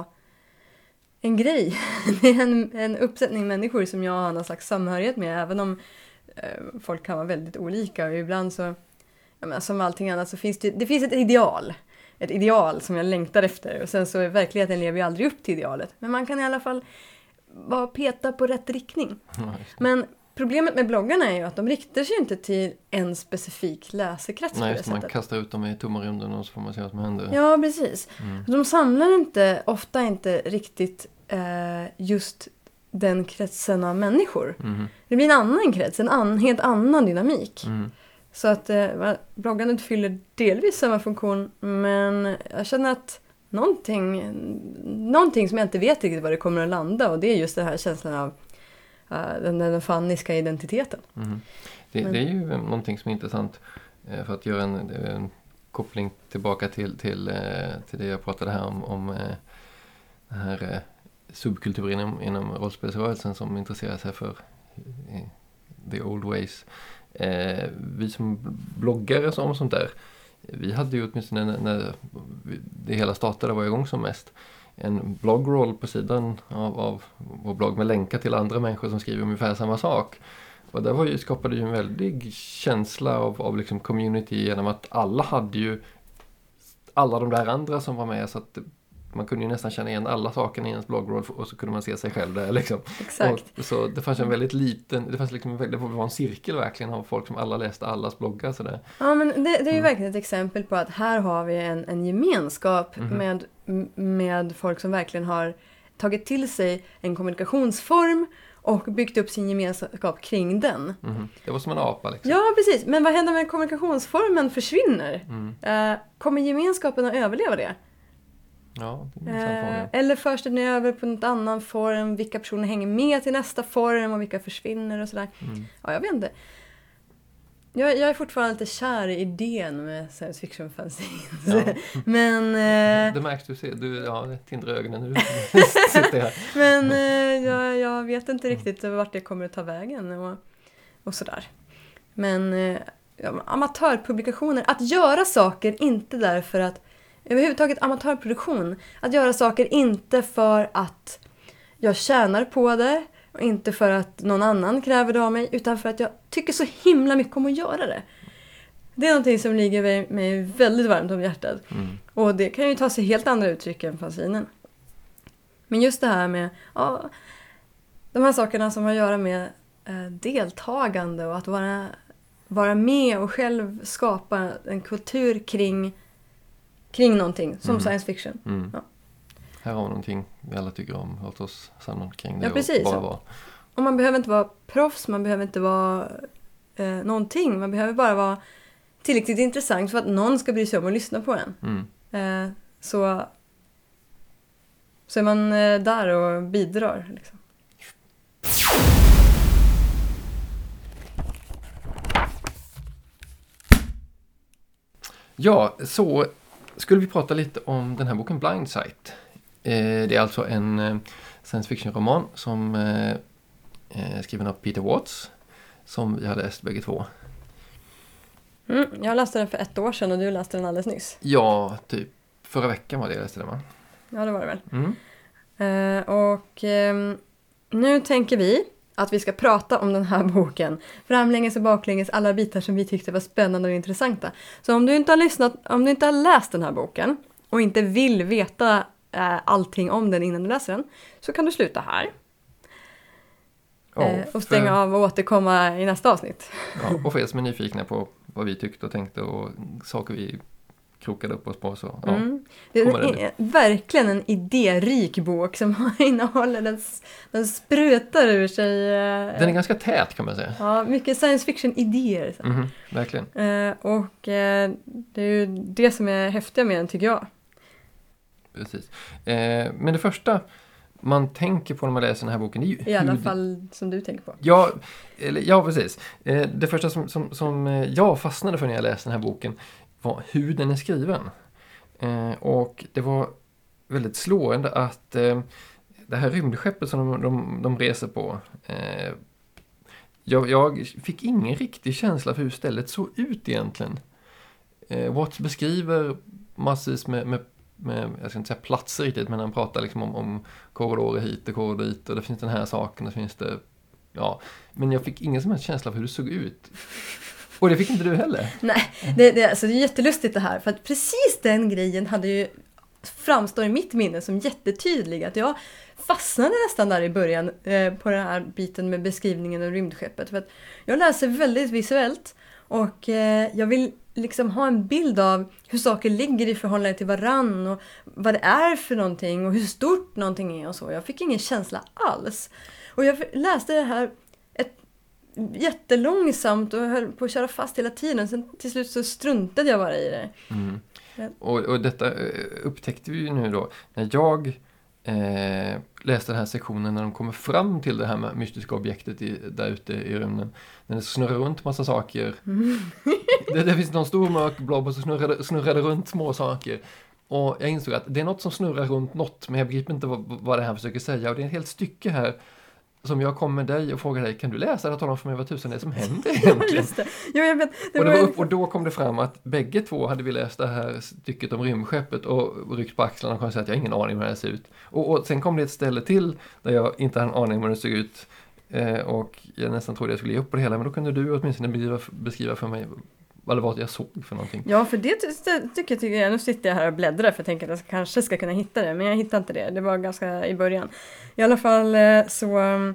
grej. Det är en uppsättning människor som jag har någon slags samhörighet med. Även om folk kan vara väldigt olika. Och ibland så, som allting annat, så finns det finns ett ideal. Ett ideal som jag längtar efter. Och sen så i verkligheten lever jag aldrig upp till idealet. Men man kan i alla fall bara peta på rätt riktning. Men problemet med bloggarna är ju att de riktar sig inte till en specifik läsekrets. Nej, så man kastar ut dem i tomma rymden och så får man se vad som händer. Ja, precis. De samlar ofta inte riktigt just den kretsen av människor. Det blir en annan krets, en helt annan dynamik. Så att bloggandet fyller delvis samma funktion, men jag känner att någonting som jag inte vet riktigt var det kommer att landa, och det är just den här känslan av den fanniska identiteten. Det är ju någonting som är intressant för att göra en koppling tillbaka till det jag pratade här om den här subkulturen inom rollspelsrörelsen som intresserar sig för the old ways. Vi som bloggare som sånt där, vi hade ju åtminstone när det hela startade var igång som mest en bloggroll på sidan av vår blogg med länkar till andra människor som skriver ungefär samma sak. Och det skapade ju en väldig känsla av liksom community genom att alla hade ju alla de där andra som var med, så att man kunde ju nästan känna igen alla sakerna i ens bloggroll och så kunde man se sig själv där liksom. Exakt. Och så det fanns en väldigt liten, det var en cirkel verkligen av folk som alla läste allas bloggar så där. Ja, men det är ju verkligen ett exempel på att här har vi en gemenskap med folk som verkligen har tagit till sig en kommunikationsform och byggt upp sin gemenskap kring den. Det var som en apa liksom. Ja, precis. Men vad händer när kommunikationsformen försvinner? Kommer gemenskapen att överleva det? Ja, det är en intressant fråga. Eller förs den över på något annan form? Vilka personer hänger med till nästa form och vilka försvinner och sådär? Ja, jag vet inte. Jag är fortfarande lite kär i idén med science fiction fanzine. Ja. Men det märks du ser. Det tindrar ögonen när du sitter här. Men jag vet inte riktigt vart det kommer att ta vägen och sådär. Men amatörpublikationer, att göra saker inte därför att överhuvudtaget amatörproduktion, att göra saker inte för att jag tjänar på det och inte för att någon annan kräver det av mig, utan för att jag tycker så himla mycket om att göra det. Det är någonting som ligger mig väldigt varmt om hjärtat. Och det kan ju ta sig helt andra uttryck än fanzinen. Men just det här med de här sakerna som har att göra med deltagande och att vara med och själv skapa en kultur kring någonting som science fiction. Ja. Här har vi någonting vi alla tycker om. Låt oss samla kring det. Ja, precis. Och bara vara. Och man behöver inte vara proffs, man behöver inte vara någonting. Man behöver bara vara tillräckligt intressant för att någon ska bry sig om att lyssna på en. Så är man där och bidrar. Liksom. Ja, så skulle vi prata lite om den här boken Blind Sight. Det är alltså en science fiction-roman som skriven av Peter Watts, som vi hade läst bägge två. Jag läste den för 1 år sedan och du läste den alldeles nyss. Ja, typ förra veckan var det jag läste den, va? Ja, det var det väl. Nu tänker vi att vi ska prata om den här boken. Framlänges och baklänges alla bitar som vi tyckte var spännande och intressanta. Så om du inte har läst den här boken och inte vill veta allting om den innan du läser den, så kan du sluta här. Och stänga av och återkomma i nästa avsnitt. Ja, och för er som är nyfikna på vad vi tyckte och tänkte och saker vi krokade upp oss på, så det är verkligen en idérik bok som innehåller, den sprutar ur sig. Den är ganska tät, kan man säga. Ja, mycket science fiction-idéer. Verkligen. Och det är ju det som är häftiga med den, tycker jag. Precis. Men det första man tänker på när man läser den här boken. Det är ju I alla fall som du tänker på. Ja, precis. Det första som jag fastnade för när jag läste den här boken var hur den är skriven. Och det var väldigt slående att det här rymdskeppet som de reser på, jag fick ingen riktig känsla för hur stället såg ut egentligen. Watts beskriver massvis med jag ska inte säga platser riktigt, men han pratar liksom om korridorer hit och korridorer dit, och det finns den här saken, och det finns det, ja. Men jag fick ingen som helst känsla för hur det såg ut. Och det fick inte du heller. Nej, det är jättelustigt det här, för att precis den grejen hade ju framstår i mitt minne som jättetydlig, att jag fastnade nästan där i början på den här biten med beskrivningen av rymdskeppet, för att jag läser väldigt visuellt och jag vill liksom ha en bild av hur saker ligger i förhållande till varann och vad det är för någonting och hur stort någonting är och så. Jag fick ingen känsla alls. Och jag läste det här jättelångsamt och höll på att köra fast hela tiden. Sen till slut så struntade jag bara i det. Mm. Och detta upptäckte vi ju nu då. När jag läste den här sektionen när de kommer fram till det här mystiska objektet där ute i rymden. När det snurrar runt massa saker. Det finns någon stor mörk blob och så snurrade runt små saker. Och jag insåg att det är något som snurrar runt något, men jag begriper inte vad det här försöker säga. Och det är ett helt stycke här som jag kom med dig och frågade dig, kan du läsa det och tala om för mig vad tusen det är som händer egentligen? Just det. Jo, jag vet, och då kom det fram att bägge två hade vi läst det här stycket om rymdskeppet och ryckt på axlarna och kunde säga att jag har ingen aning om hur det ser ut. Och sen kom det ett ställe till där jag inte hade en aning om hur det såg ut. Och jag nästan trodde jag skulle ge upp på det hela, men då kunde du åtminstone beskriva för mig vad det var jag såg för någonting. Ja, för det tycker jag, nu sitter jag här och bläddrar för jag tänker att jag kanske ska kunna hitta det, men jag hittade inte det. Det var ganska i början. I alla fall så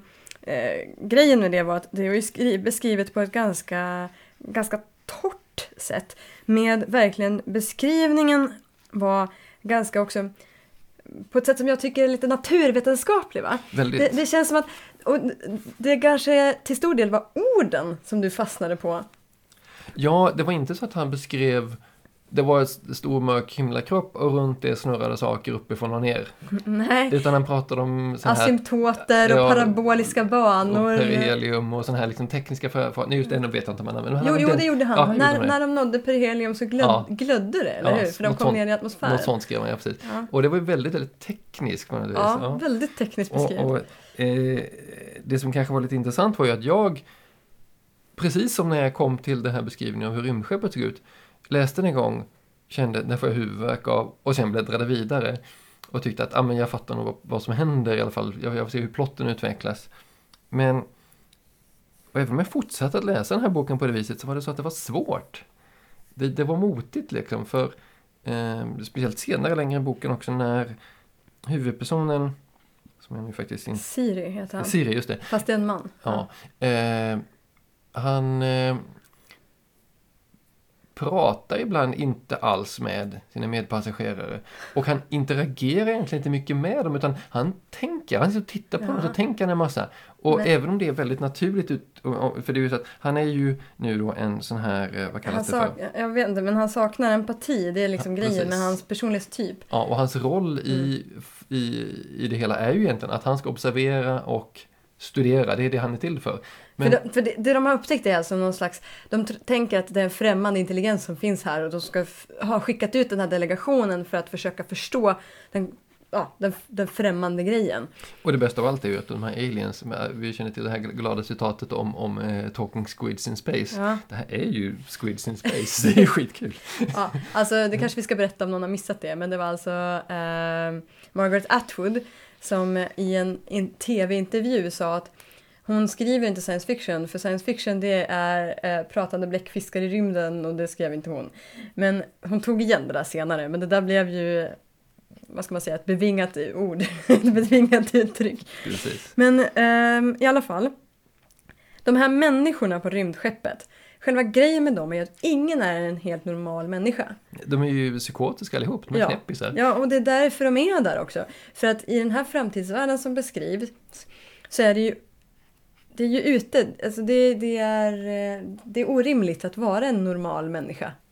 grejen med det var att det var beskrivet på ett ganska torrt sätt. Med verkligen beskrivningen var ganska också på ett sätt som jag tycker är lite naturvetenskaplig, va? Väldigt. Det känns som att och det kanske till stor del var orden som du fastnade på. Ja, det var inte så att han beskrev, det var en stor mörk himlakropp och runt det snurrade saker uppifrån och ner. Nej. Utan han pratade om sån här asymptoter och paraboliska banor. Och perihelium och sån här liksom tekniska förfaranden. Just det, nu vet jag inte men Jo, det gjorde han. Ja, när de nådde perihelium så glödde det, eller hur? För de kom ner i atmosfären. Något sånt skrev man, ja, precis. Ja. Och det var ju väldigt, väldigt tekniskt. Ja, väldigt tekniskt beskrivet. Och det som kanske var lite intressant var ju att jag, precis som när jag kom till den här beskrivningen av hur rymdskeppet såg ut, läste den en gång, kände den får jag huvudvärk av och sen bläddrade vidare och tyckte att men jag fattar nog vad som händer i alla fall. Jag får se hur plotten utvecklas. Men även om jag fortsatte att läsa den här boken på det viset så var det så att det var svårt. Det var motigt liksom, för speciellt senare längre i boken också när huvudpersonen, som jag nu faktiskt inte... Siri heter han. Siri, just det. Fast det är en man. Ja. Han pratar ibland inte alls med sina medpassagerare. Och han interagerar egentligen inte mycket med dem, utan han så tittar på dem och så tänker han en massa. Och även om det är väldigt naturligt ut, för det är ju så att han är ju nu då en sån här, vad kallas det för? Jag vet inte, men han saknar empati. Det är liksom grejen precis. med hans personlighetstyp. Ja, och hans roll i det hela är ju egentligen att han ska observera och studera. Det är det han är till för. Men... För det de har upptäckt är alltså någon slags... De tänker att det är en främmande intelligens som finns här och de ska ha skickat ut den här delegationen för att försöka förstå den främmande grejen. Och det bästa av allt är ju att de här aliens, vi känner till det här glada citatet om talking squids in space. Ja. Det här är ju squids in space. Det är skitkul. Ja, alltså det kanske vi ska berätta om någon har missat det, men det var alltså Margaret Atwood som i en tv-intervju sa att hon skriver inte science fiction, för science fiction det är pratande bläckfiskar i rymden och det skrev inte hon. Men hon tog igen det där senare, men det där blev ju, vad ska man säga, ett bevingat ord, ett bevingat uttryck. Precis. Men i alla fall, de här människorna på rymdskeppet, själva grejen med dem är att ingen är en helt normal människa. De är ju psykotiska allihop, de är knäppisar. Ja, och det är därför de är där också. För att i den här framtidsvärlden som beskrivs så är det är ju ute, alltså det är orimligt att vara en normal människa.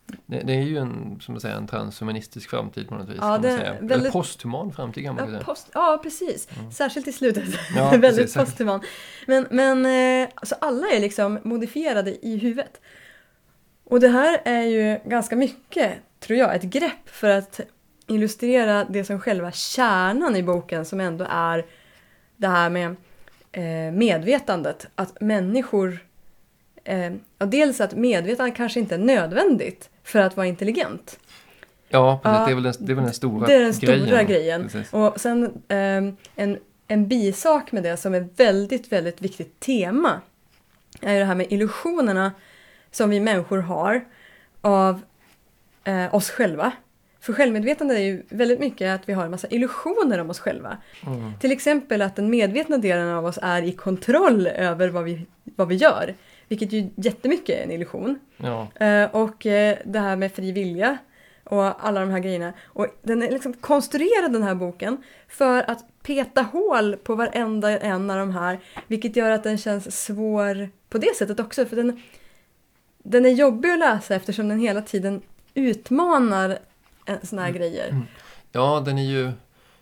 Det är ju en transhumanistisk framtid på något vis. Ja, kan man säga. väldigt... Eller posthuman framtid kan man säga. Ja, precis. Särskilt i slutet. Ja, väldigt precis. posthuman. Men alltså alla är liksom modifierade i huvudet. Och det här är ju ganska mycket, tror jag, ett grepp för att illustrera det som själva kärnan i boken, som ändå är det här med medvetandet. Att människor... dels att medvetandet kanske inte är nödvändigt för att vara intelligent. Ja, precis. Det är väl den stora grejen. Det är den stora grejen. Precis. Och sen en bisak med det som är väldigt, väldigt viktigt tema är det här med illusionerna som vi människor har av oss själva. För självmedvetande är ju väldigt mycket att vi har en massa illusioner om oss själva. Till exempel att den medvetna delen av oss är i kontroll över vad vi gör. Vilket ju jättemycket är en illusion. Ja. Och det här med fri vilja och alla de här grejerna. Och den är liksom konstruerad, den här boken, för att peta hål på varenda en av de här. Vilket gör att den känns svår på det sättet också. För den är jobbig att läsa eftersom den hela tiden utmanar såna här grejer. Ja, den är ju...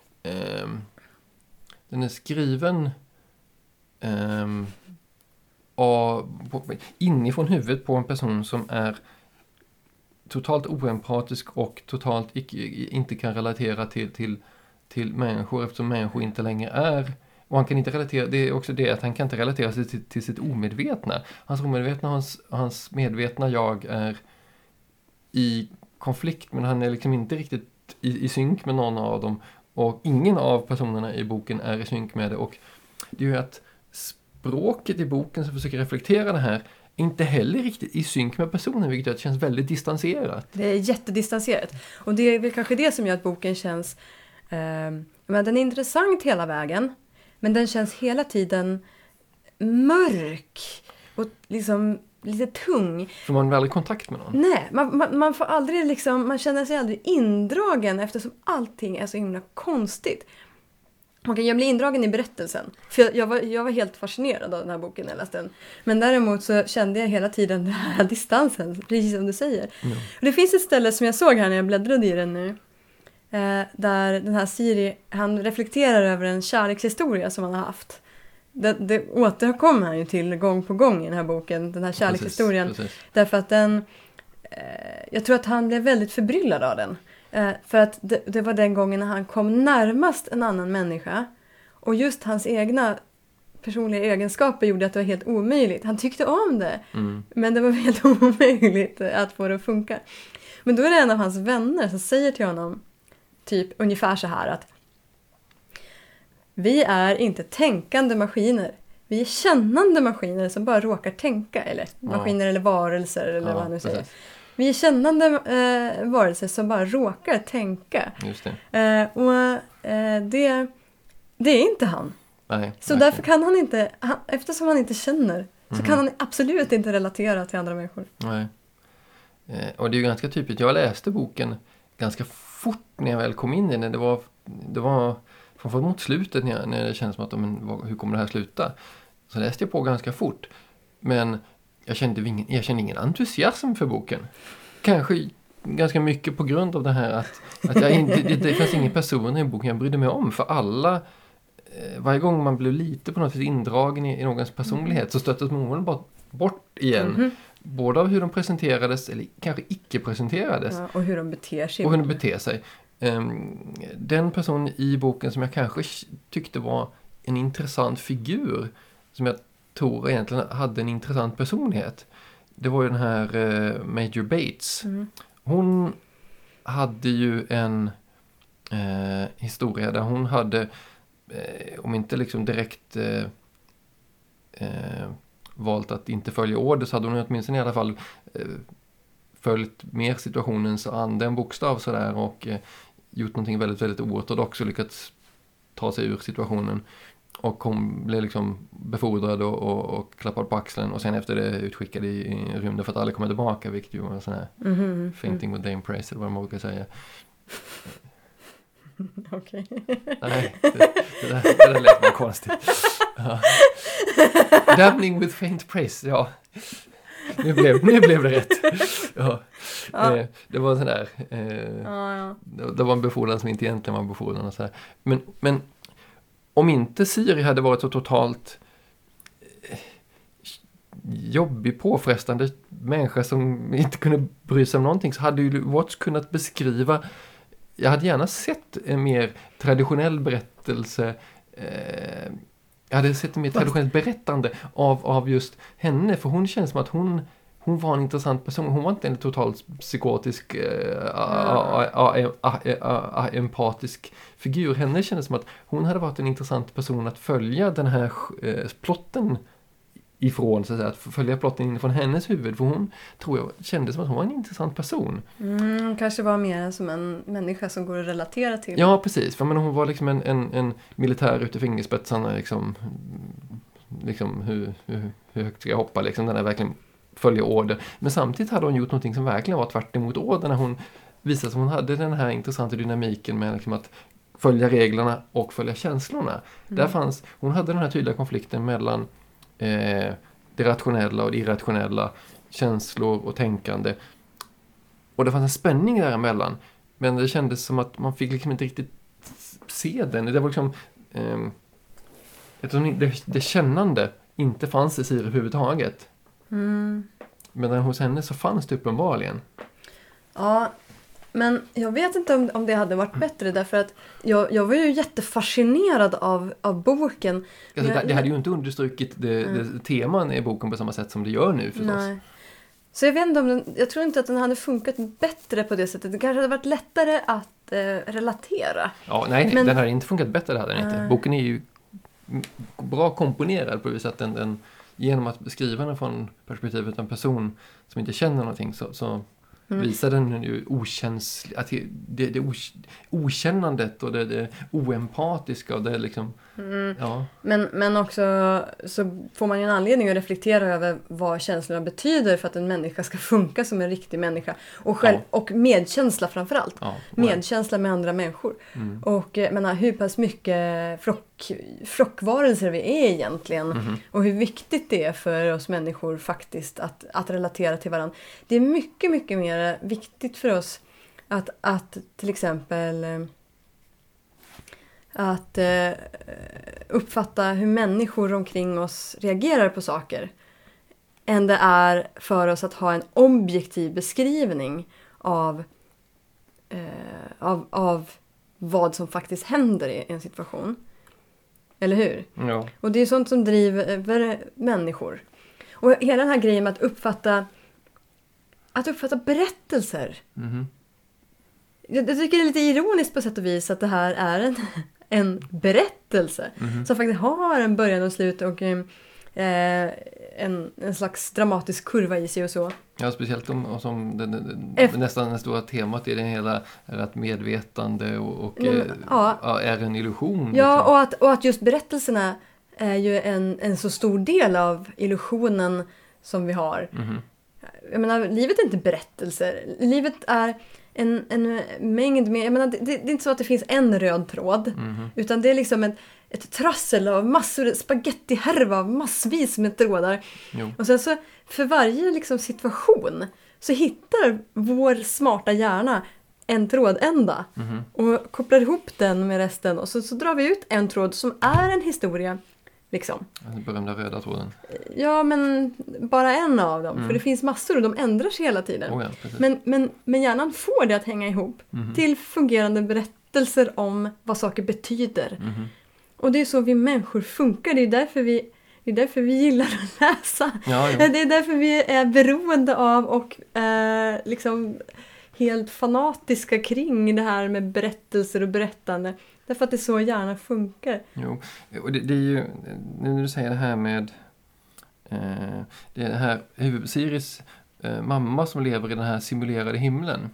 den är skriven... inifrån huvudet på en person som är totalt oempatisk och totalt inte kan relatera till människor, eftersom människor inte längre är, och han kan inte relatera, det är också det att han kan inte relatera sig till sitt omedvetna. Hans omedvetna och hans medvetna jag är i konflikt, men han är liksom inte riktigt i synk med någon av dem, och ingen av personerna i boken är i synk med det, och det är ju att språket i boken som försöker reflektera det här inte heller riktigt i synk med personen, vilket gör att det känns väldigt distanserat. Det är jättedistanserat. Och det är väl kanske det som gör att boken känns... men den är intressant hela vägen, men den känns hela tiden mörk och liksom lite tung. För man har aldrig kontakt med någon. Nej, man får aldrig liksom... Man känner sig aldrig indragen eftersom allting är så himla konstigt. Jag blev indragen i berättelsen. För jag var helt fascinerad av den här boken när jag läste den. Men däremot så kände jag hela tiden den här distansen, precis som du säger. Och det finns ett ställe som jag såg här när jag bläddrade i den nu. Där den här Siri, han reflekterar över en kärlekshistoria som han har haft. Det återkommer han ju till gång på gång i den här boken, den här kärlekshistorien. Precis. Därför att jag tror att han blev väldigt förbryllad av den. För att det var den gången när han kom närmast en annan människa. Och just hans egna personliga egenskaper gjorde att det var helt omöjligt. Han tyckte om det. Men det var helt omöjligt att få det att funka. Men då är det en av hans vänner som säger till honom typ ungefär så här att vi är inte tänkande maskiner. Vi är kännande maskiner som bara råkar tänka. Eller maskiner eller varelser eller vad han nu säger. Precis. Vi är kännande varelser som bara råkar tänka. Just det. Det är inte han. Nej, så därför kan han inte, eftersom han inte känner, så kan han absolut inte relatera till andra människor. Nej. Och det är ju ganska typiskt. Jag läste boken ganska fort när jag väl kom in i den. Det var framförallt mot slutet när det kändes som att hur kommer det här sluta? Så läste jag på ganska fort. Men jag kände ingen entusiasm för boken. Kanske ganska mycket på grund av det här att det fanns ingen person i boken jag brydde mig om. För alla, varje gång man blev lite på något sätt indragen i någons personlighet så stöttes man bara bort igen. Både av hur de presenterades eller kanske icke presenterades. Ja, och hur de beter sig. Och hur de beter sig. Den person i boken som jag kanske tyckte var en intressant figur, som jag tror egentligen hade en intressant personlighet, det var ju den här Major Bates. Hon hade ju en historia där hon hade om inte liksom direkt valt att inte följa order, så hade hon åtminstone i alla fall följt mer situationens ande än bokstav sådär, och gjort någonting väldigt, väldigt oortodoxt och lyckats ta sig ur situationen. Och hon blev liksom befordrad och klappad på axeln, och sen efter det utskickad i rymden för att aldrig komma tillbaka, vilket ju var en sån här fainting with Dame Praise, eller vad man brukar säga. Okej. Nej, det där lät bara konstigt. Ja. Damning with faint praise, ja. nu blev det rätt. Ja. Ja. Det var en sån där... Ja. Det var en befordran som inte egentligen var en befordran. Och så här. Men om inte Siri hade varit så totalt jobbig, påfrestande människa som inte kunde bry sig om någonting, så hade ju Watts kunnat beskriva... Jag hade gärna sett en mer traditionell berättelse. Jag hade sett en mer traditionellt berättande av just henne. För hon känns som att hon var en intressant person. Hon var inte en totalt psykotisk, empatisk figur. Henne kändes som att hon hade varit en intressant person att följa den här plotten ifrån, så att säga, att följa plotten inifrån hennes huvud. För hon, tror jag, kände som att hon var en intressant person. Kanske var mer som en människa som går att relatera till. Ja, precis. För hon var liksom en militär ute i fingerspetsarna. Liksom hur högt ska jag hoppa? Liksom, den är verkligen följa order. Men samtidigt hade hon gjort någonting som verkligen var tvärt emot order, när hon visade att hon hade den här intressanta dynamiken med liksom att följa reglerna och följa känslorna. Hon hade den här tydliga konflikten mellan det rationella och det irrationella, känslor och tänkande. Och det fanns en spänning däremellan. Men det kändes som att man fick liksom inte riktigt se den. Det var liksom det kännande inte fanns i Siri överhuvudtaget. Men hos henne så fanns det uppenbarligen. Ja, men jag vet inte om det hade varit bättre, därför att jag var ju jättefascinerad av boken. Alltså, det hade ju inte understrukit det teman i boken på samma sätt som det gör nu förstås. Nej. Så jag vet inte jag tror inte att den hade funkat bättre på det sättet. Det kanske hade varit lättare att relatera. Ja, nej, den hade inte funkat bättre, det hade den inte. Boken är ju bra komponerad på det viset att den genom att beskriva den från perspektivet av en person som inte känner någonting så visar den ju att det okännandet och det oempatiska och det liksom ja. Men också så får man ju en anledning att reflektera över vad känslorna betyder för att en människa ska funka som en riktig människa och medkänsla framförallt. Ja, medkänsla med andra människor. Och menar, hur pass mycket flockvarelser vi är egentligen och hur viktigt det är för oss människor faktiskt att relatera till varandra. Det är mycket, mycket mer viktigt för oss att till exempel att uppfatta hur människor omkring oss reagerar på saker än det är för oss att ha en objektiv beskrivning av vad som faktiskt händer i en situation. Eller hur? Ja. Och det är sånt som driver människor. Och hela den här grejen med att uppfatta berättelser. Jag tycker det är lite ironiskt på sätt och vis att det här är en berättelse som faktiskt har en början och slut och en slags dramatisk kurva i sig och så. Ja, speciellt som nästan det stora temat i det hela är att medvetande och är en illusion. Ja, liksom. och att just berättelserna är ju en så stor del av illusionen som vi har. Jag menar, livet är inte berättelser. Livet är en mängd med... Jag menar, det är inte så att det finns en röd tråd. Utan det är liksom ett trassel av massor, spagettihärva av massvis med trådar. Jo. Och sen så för varje liksom situation så hittar vår smarta hjärna en trådända. Och kopplar ihop den med resten. Och så drar vi ut en tråd som är en historia. Liksom. Den berömda röda tråden. Ja, men bara en av dem. För det finns massor och de ändrar sig hela tiden. Men hjärnan får det att hänga ihop till fungerande berättelser om vad saker betyder. Och det är så vi människor funkar. Det är därför vi gillar att läsa. Ja. Det är därför vi är beroende av och liksom helt fanatiska kring det här med berättelser och berättande. Därför att det är så gärna funkar. Jo, och det är ju, när du säger det här med det här Siris mamma som lever i den här simulerade himlen.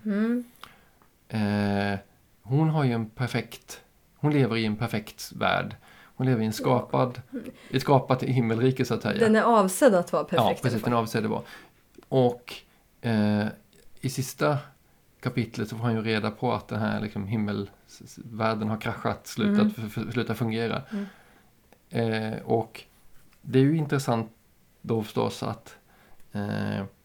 Hon har ju hon lever i en perfekt värld. Hon lever i ett skapat himmelrike så att säga. Den är avsedd att vara perfekt. Ja, precis, den är avsedd att vara. Och i sista kapitlet så får han ju reda på att den här liksom himmelvärlden har kraschat, slutat fungera. Och det är ju intressant då förstås att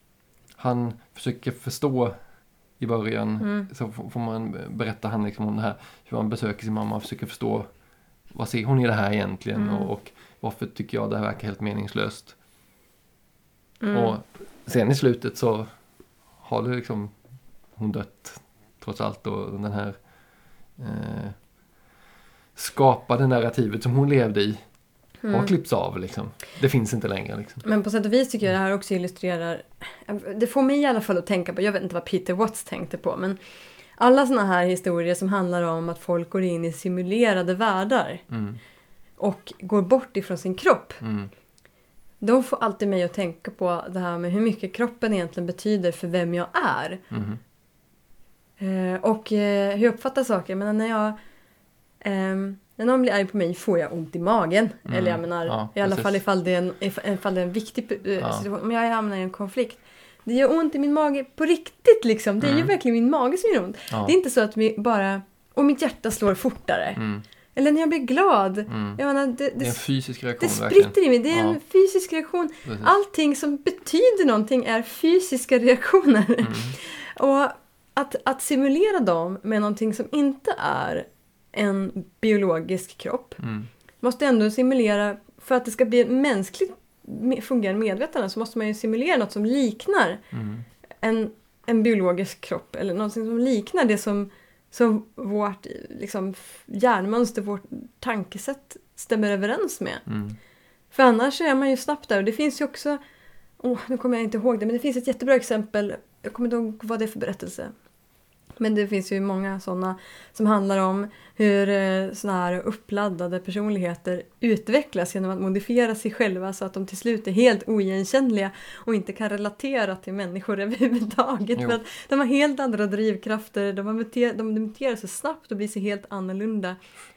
han försöker förstå i början. Så får man berätta han liksom om det här. Hur han besöker sin mamma och försöker förstå vad ser hon i det här egentligen. Och varför tycker jag det här verkar helt meningslöst. Och sen i slutet så har det liksom hon dött trots allt. Och den här skapade narrativet som hon levde i har klippts av liksom. Det finns inte längre liksom. Men på sätt och vis tycker jag det här också illustrerar, det får mig i alla fall att tänka på, jag vet inte vad Peter Watts tänkte på, men alla såna här historier som handlar om att folk går in i simulerade världar och går bort ifrån sin kropp. De får alltid mig att tänka på det här med hur mycket kroppen egentligen betyder för vem jag är. Och hur jag uppfattar saker. Men när någon blir arg på mig får jag ont i magen. Eller jag menar, i alla fall ifall det är en viktig situation. Om jag hamnar i en konflikt. Det gör ont i min mage på riktigt liksom. Det är ju verkligen min mage som gör ont. Det är inte så att vi bara... Och mitt hjärta slår fortare. Eller när jag blir glad. Jag menar, det är en fysisk reaktion. Det spritter i mig. Det är en fysisk reaktion. Precis. Allting som betyder någonting är fysiska reaktioner. Och att simulera dem med någonting som inte är en biologisk kropp måste ändå simulera, för att det ska bli en mänskligt fungerande medvetande, så måste man ju simulera något som liknar en biologisk kropp, eller något som liknar det som vårt liksom, hjärnmönster, vårt tankesätt stämmer överens med. För annars är man ju snabbt där. Och det finns ju också, nu kommer jag inte ihåg det, men det finns ett jättebra exempel, jag kommer inte ihåg vad det är för berättelse. Men det finns ju många sådana som handlar om hur såna här uppladdade personligheter utvecklas genom att modifiera sig själva så att de till slut är helt oigenkännliga och inte kan relatera till människor överhuvudtaget. För att de har helt andra drivkrafter, de muterar sig snabbt och blir så helt annorlunda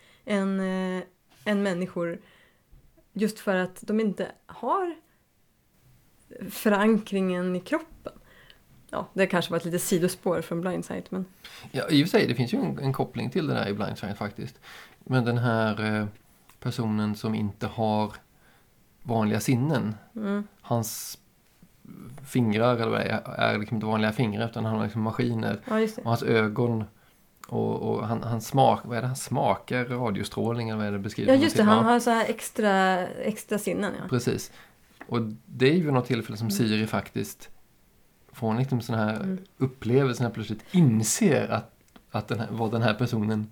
än människor, just för att de inte har förankringen i kroppen. Ja, det kanske var ett litet sidospår från Blindsight, men... Ja, i och för sig, det finns ju en koppling till det där i Blindsight faktiskt. Men den här personen som inte har vanliga sinnen, hans fingrar eller vad det är liksom inte vanliga fingrar, utan han har liksom maskiner. Ja, just det. Och hans ögon och han smakar radiostrålning eller vad är det beskrivet? Ja, just det, han har så här extra sinnen, ja. Precis. Och det är ju något tillfälle som Siri faktiskt får liksom sån här upplevelse när plötsligt inser att vad den här personen,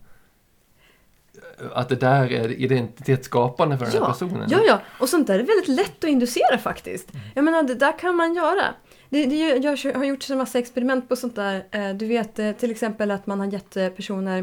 att det där är identitetsskapande för den här personen. Ja. Och sånt där är väldigt lätt att inducera faktiskt. Jag menar, det där kan man göra. Jag har gjort en massa experiment på sånt där. Du vet till exempel att man har gett personer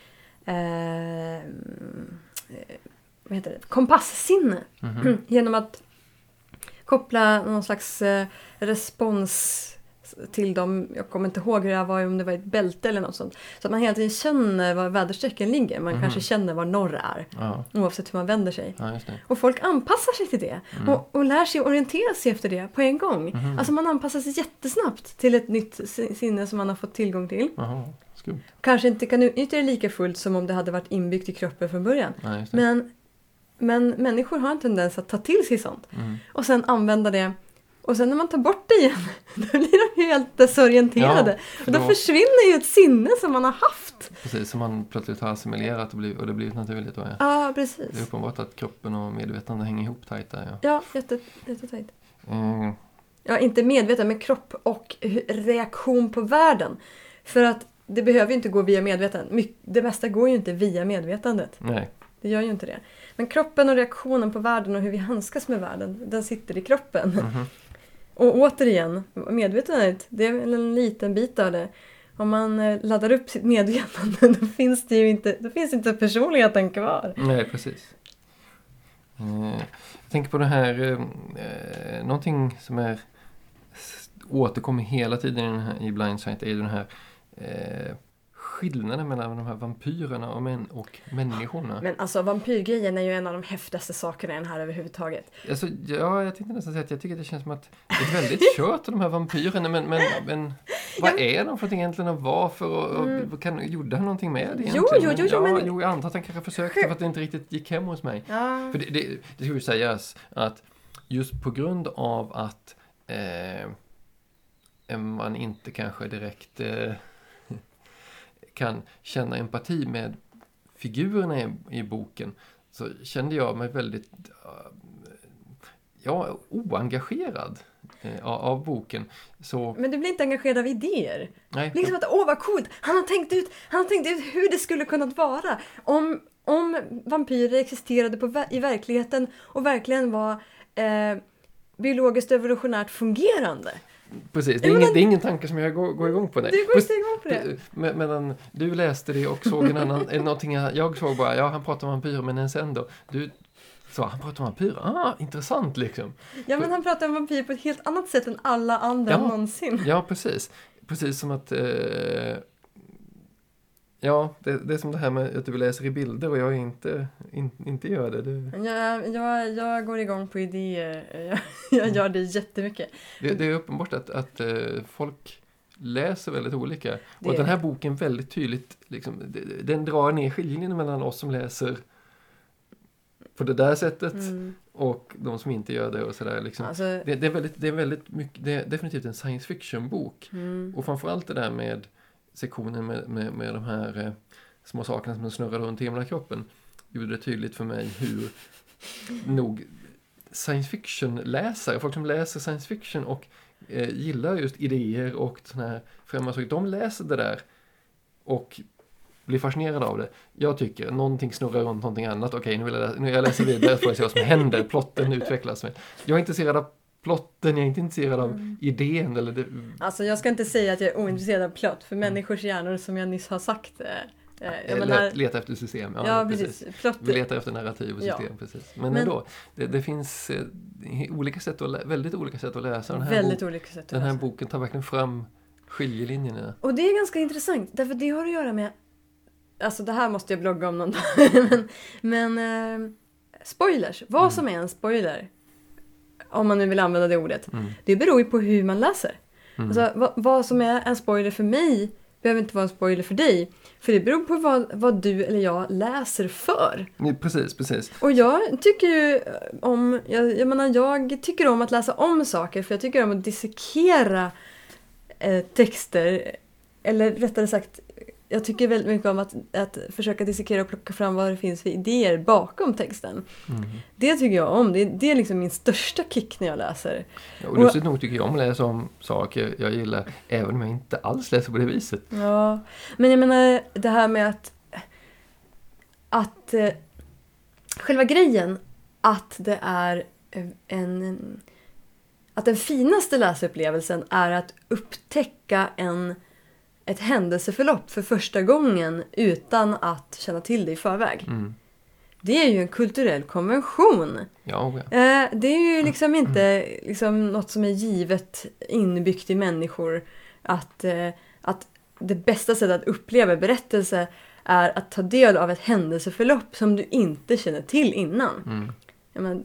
vad heter det? Kompasssinne. Genom att koppla någon slags respons till dem. Jag kommer inte ihåg hur det var, om det var ett bälte eller något sånt. Så att man hela tiden känner var väderstrecken ligger. Man kanske känner var norr är. Oavsett hur man vänder sig. Ja, just det. Och folk anpassar sig till det. Och lär sig orientera sig efter det på en gång. Alltså man anpassar sig jättesnabbt till ett nytt sinne som man har fått tillgång till. Skumt. Kanske inte kan utnyttja det lika fullt som om det hade varit inbyggt i kroppen från början. Ja, just det. Men människor har en tendens att ta till sig sånt. Och sen använda det. Och sen när man tar bort det igen, då blir de helt desorienterade. Och då försvinner ju ett sinne som man har haft. Precis, som man plötsligt har assimilerat och det blivit naturligt då. Ja, precis. Det är uppenbart att kroppen och medvetande hänger ihop tajt där. Ja, jättetajt. Ja, inte medveten, men kropp och reaktion på världen. För att det behöver ju inte gå via medvetandet. Det mesta går ju inte via medvetandet. Nej. Det gör ju inte det. Men kroppen och reaktionen på världen och hur vi handskas med världen, den sitter i kroppen. Och återigen, medvetandet, det är en liten bit av det. Om man laddar upp sitt medvetande, då finns det ju inte personligheten kvar. Nej, precis. Jag tänker på det här, någonting som återkommer hela tiden i Blindsight är den här skillnaden mellan de här vampyrerna och människorna. Men alltså vampyrgrejen är ju en av de häftigaste sakerna i den här överhuvudtaget. Alltså, ja, jag tänkte nästan säga att jag tycker att det känns som att det är väldigt kört av de här vampyrerna, men vad är de för någonting egentligen och varför och gjorde han någonting med det egentligen? Jo, jag antar att han kanske försökte för att det inte riktigt gick hem hos mig. Ja. För det ska ju sägas att just på grund av att man inte kanske direkt kan känna empati med figurerna i boken, så kände jag mig väldigt oengagerad av boken. Så... Men du blir inte engagerad av idéer. Nej. Liksom att, vad coolt! Han har tänkt ut hur det skulle kunnat vara. Om vampyrer existerade i verkligheten och verkligen var biologiskt evolutionärt fungerande. Precis, det är ingen tanke som jag går igång på. Du går inte igång på det. Medan du läste det och såg någonting jag såg bara, han pratar om vampyrer, men sen då, han pratar om vampyrer, intressant liksom. Ja, men han pratar om vampyrer på ett helt annat sätt än alla andra någonsin. Ja, precis. Precis som att det är som det här med att du läser i bilder och jag inte gör det. Jag går igång på idéer. Jag gör det jättemycket. Det är uppenbart att folk läser väldigt olika. Och den här boken väldigt tydligt, liksom, den drar ner skiljelinjen mellan oss som läser på det där sättet och de som inte gör det och sådär. Liksom. Alltså, det är väldigt mycket, det är definitivt en science fiction bok. Och framförallt det där med sektionen med de här små sakerna som snurrar runt himlakroppen gjorde det tydligt för mig hur nog science fiction-läsare, folk som läser science fiction och gillar just idéer och såna här främmande saker, de läser det där och blir fascinerade av det. Jag tycker någonting snurrar runt någonting annat. Okej, nu jag läser vidare för att se vad som händer. Plotten utvecklas. Jag är intresserad av plotten, jag är inte intresserad av idén. Eller det. Alltså jag ska inte säga att jag är ointresserad av plott, för människors hjärnor, som jag nyss har sagt, leta efter system. Ja, precis. Vi letar efter narrativ och system, precis. Men ändå, det finns väldigt olika sätt att läsa. Den här boken tar verkligen fram skiljelinjerna. Och det är ganska intressant, därför det har att göra med, alltså det här måste jag blogga om någon dag, men spoilers, vad som är en spoiler, om man nu vill använda det ordet, det beror ju på hur man läser. Alltså, vad som är en spoiler för mig behöver inte vara en spoiler för dig, för det beror på vad du eller jag läser för. Precis. Och jag tycker ju om, jag tycker om att läsa om saker, för jag tycker om att dissekera texter, eller rättare sagt, jag tycker väldigt mycket om att försöka dissekera och plocka fram vad det finns för idéer bakom texten. Det tycker jag om. Det är liksom min största kick när jag läser. Ja, och lustigt nog tycker jag om att läsa om saker jag gillar, även om jag inte alls läser på det viset. Ja, men jag menar det här med att själva grejen att det är att den finaste läsupplevelsen är att upptäcka ett händelseförlopp för första gången utan att känna till det i förväg. Det är ju en kulturell konvention. Ja. Det är ju liksom inte liksom något som är givet inbyggt i människor, att det bästa sättet att uppleva berättelse är att ta del av ett händelseförlopp som du inte känner till innan. Jag menar,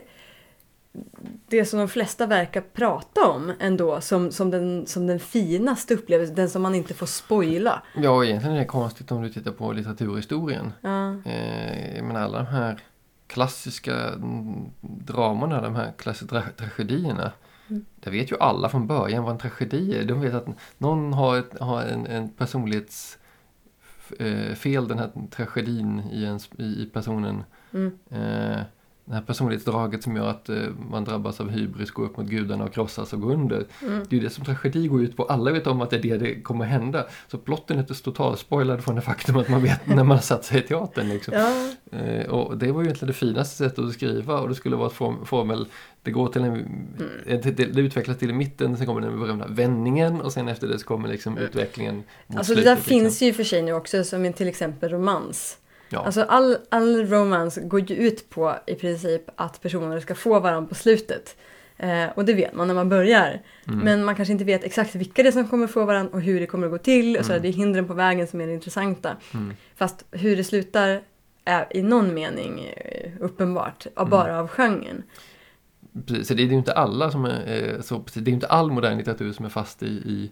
det som de flesta verkar prata om ändå som den finaste upplevelsen, den som man inte får spoila. Ja, egentligen är det konstigt om du tittar på litteraturhistorien. Men alla de här klassiska dramorna, de här klassiska tragedierna, det vet ju alla från början vad en tragedi är. De vet att någon har en personlighetsfel, den här tragedin i personen. Det här personlighetsdraget som gör att man drabbas av hybris, går upp mot gudarna och krossas och går under. Det är ju det som tragedi går ut på. Alla vet om att det är det kommer hända. Så plotten är inte totalspoilad från det faktum att man vet när man har satt sig i teatern. Liksom. Och det var ju egentligen det finaste sättet att skriva. Och det skulle vara ett formel. Det går till det utvecklas till i mitten. Sen kommer den berömda vändningen. Och sen efter det så kommer liksom utvecklingen mot alltså slutet, det där finns ju för sig nu också, som till exempel romans. Ja. Alltså all romans går ju ut på i princip att personer ska få varandra på slutet. Och det vet man när man börjar. Men man kanske inte vet exakt vilka det är som kommer få varandra och hur det kommer att gå till. Och så är det hindren på vägen som är det intressanta. Fast hur det slutar är i någon mening uppenbart. Bara av genren. Precis, så det är ju inte alla som är så, det är ju inte all modern litteratur som är fast i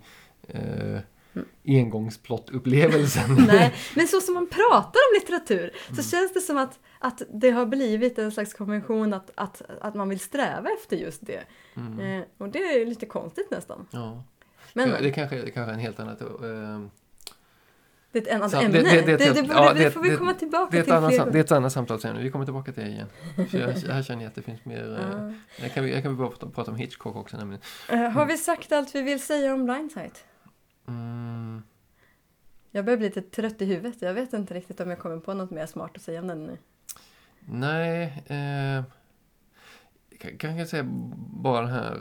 engångsplottupplevelsen. Nej, men så som man pratar om litteratur så känns det som att det har blivit en slags konvention att man vill sträva efter just det. Och det är lite konstigt nästan. Ja. Men det kanske är en helt annat... det är ett annat ämne. Det får vi komma tillbaka till. Det är ett annat samtalsämne. Vi kommer tillbaka till det igen. Så här känner jag att det finns mer... Jag kan bara prata om Hitchcock också nämligen. Har vi sagt allt vi vill säga om Blindsight? Jag börjar bli lite trött i huvudet. Jag vet inte riktigt om jag kommer på något mer smart att säga om den nu. Nej. Kan jag säga bara den här...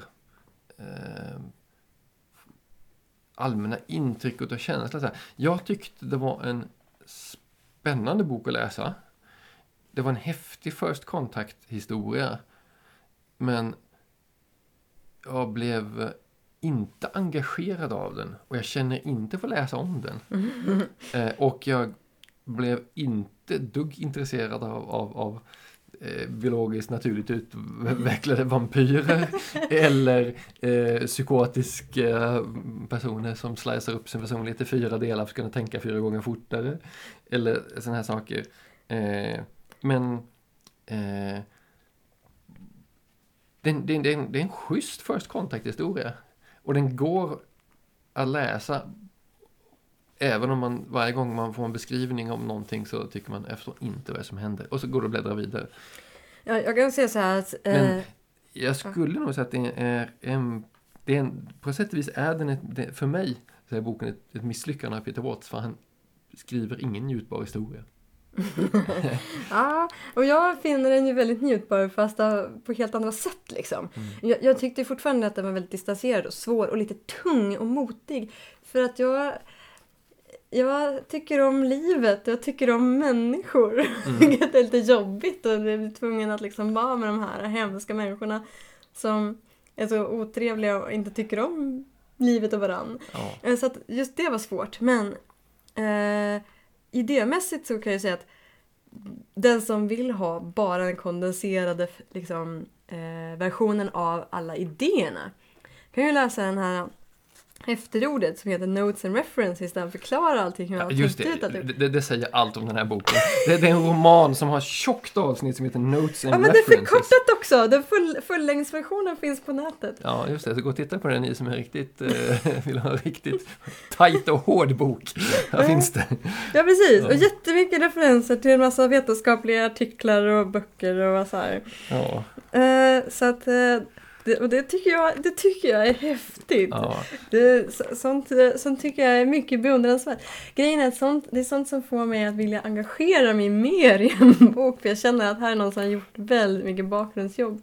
allmänna intrycket och känslan. Jag tyckte det var en spännande bok att läsa. Det var en häftig first contact-historia. Men jag blev inte engagerad av den. Och jag känner inte för att läsa om den. Och jag blev inte dugg intresserad av biologiskt naturligt utvecklade vampyrer eller psykotiska personer som slicear upp sin personlighet i 4 delar för att kunna tänka 4 gånger fortare eller såna här saker. Men det är en schysst first contact-historia och den går att läsa även om man varje gång man får en beskrivning om någonting så tycker man efter inte vad som händer. Och så går det att bläddra vidare. Ja, jag kan säga så här att... Men jag skulle nog säga att det är på sätt och vis är den för mig så är boken ett misslyckande av Peter Watts för han skriver ingen njutbar historia. Ja, och jag finner den ju väldigt njutbar fast på helt andra sätt liksom. Jag tyckte fortfarande att den var väldigt distanserad och svår och lite tung och motig. För att jag tycker om livet, jag tycker om människor. Det är lite jobbigt och jag blir tvungen att liksom vara med de här hemska människorna som är så otrevliga och inte tycker om livet och varann. Ja. Så att just det var svårt. Men idémässigt så kan jag säga att den som vill ha bara den kondenserade liksom, versionen av alla idéerna kan ju läsa den här efterordet som heter Notes and References där förklarar allting hur just det säger allt om den här boken. Det är en roman som har tjockt avsnitt som heter Notes and References. Ja, men det är förkortat också. Den fullängdsversionen finns på nätet. Ja, just det. Så gå och titta på den ni som är riktigt vill ha en riktigt tajt och hård bok. Här finns det. Ja, precis. Ja. Och jättemycket referenser till en massa vetenskapliga artiklar och böcker och så här. Ja. Så att... Det tycker jag är häftigt. Ja. Sånt tycker jag är mycket beundransvärt. Grejen är att det är sånt som får mig att vilja engagera mig mer i en bok. För jag känner att här är någon som har gjort väldigt mycket bakgrundsjobb.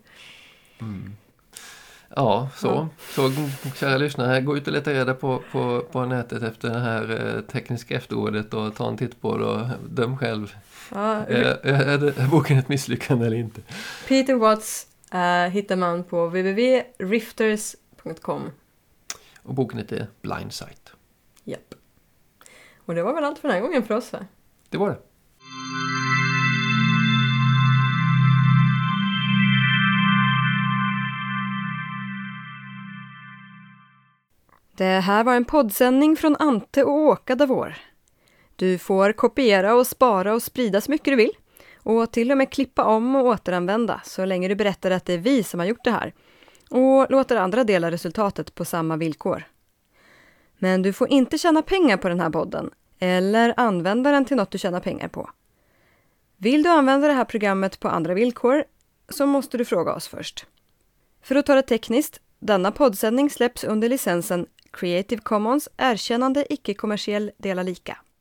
Ja, så kära lyssnare, gå ut och leta reda på nätet efter det här tekniska efterordet och ta en titt på det och döm själv. Ja. Är boken ett misslyckande eller inte? Peter Watts hittar man på www.rifters.com. Och boken heter Blindsight. Japp. Och det var väl allt för den här gången för oss, va? Det var det. Det här var en poddsändning från Ante och Åka Davor. Du får kopiera och spara och sprida så mycket du vill. Och till och med klippa om och återanvända så länge du berättar att det är vi som har gjort det här. Och låter andra dela resultatet på samma villkor. Men du får inte tjäna pengar på den här podden eller använda den till något du tjänar pengar på. Vill du använda det här programmet på andra villkor så måste du fråga oss först. För att ta det tekniskt, denna poddsändning släpps under licensen Creative Commons erkännande icke-kommersiell dela lika.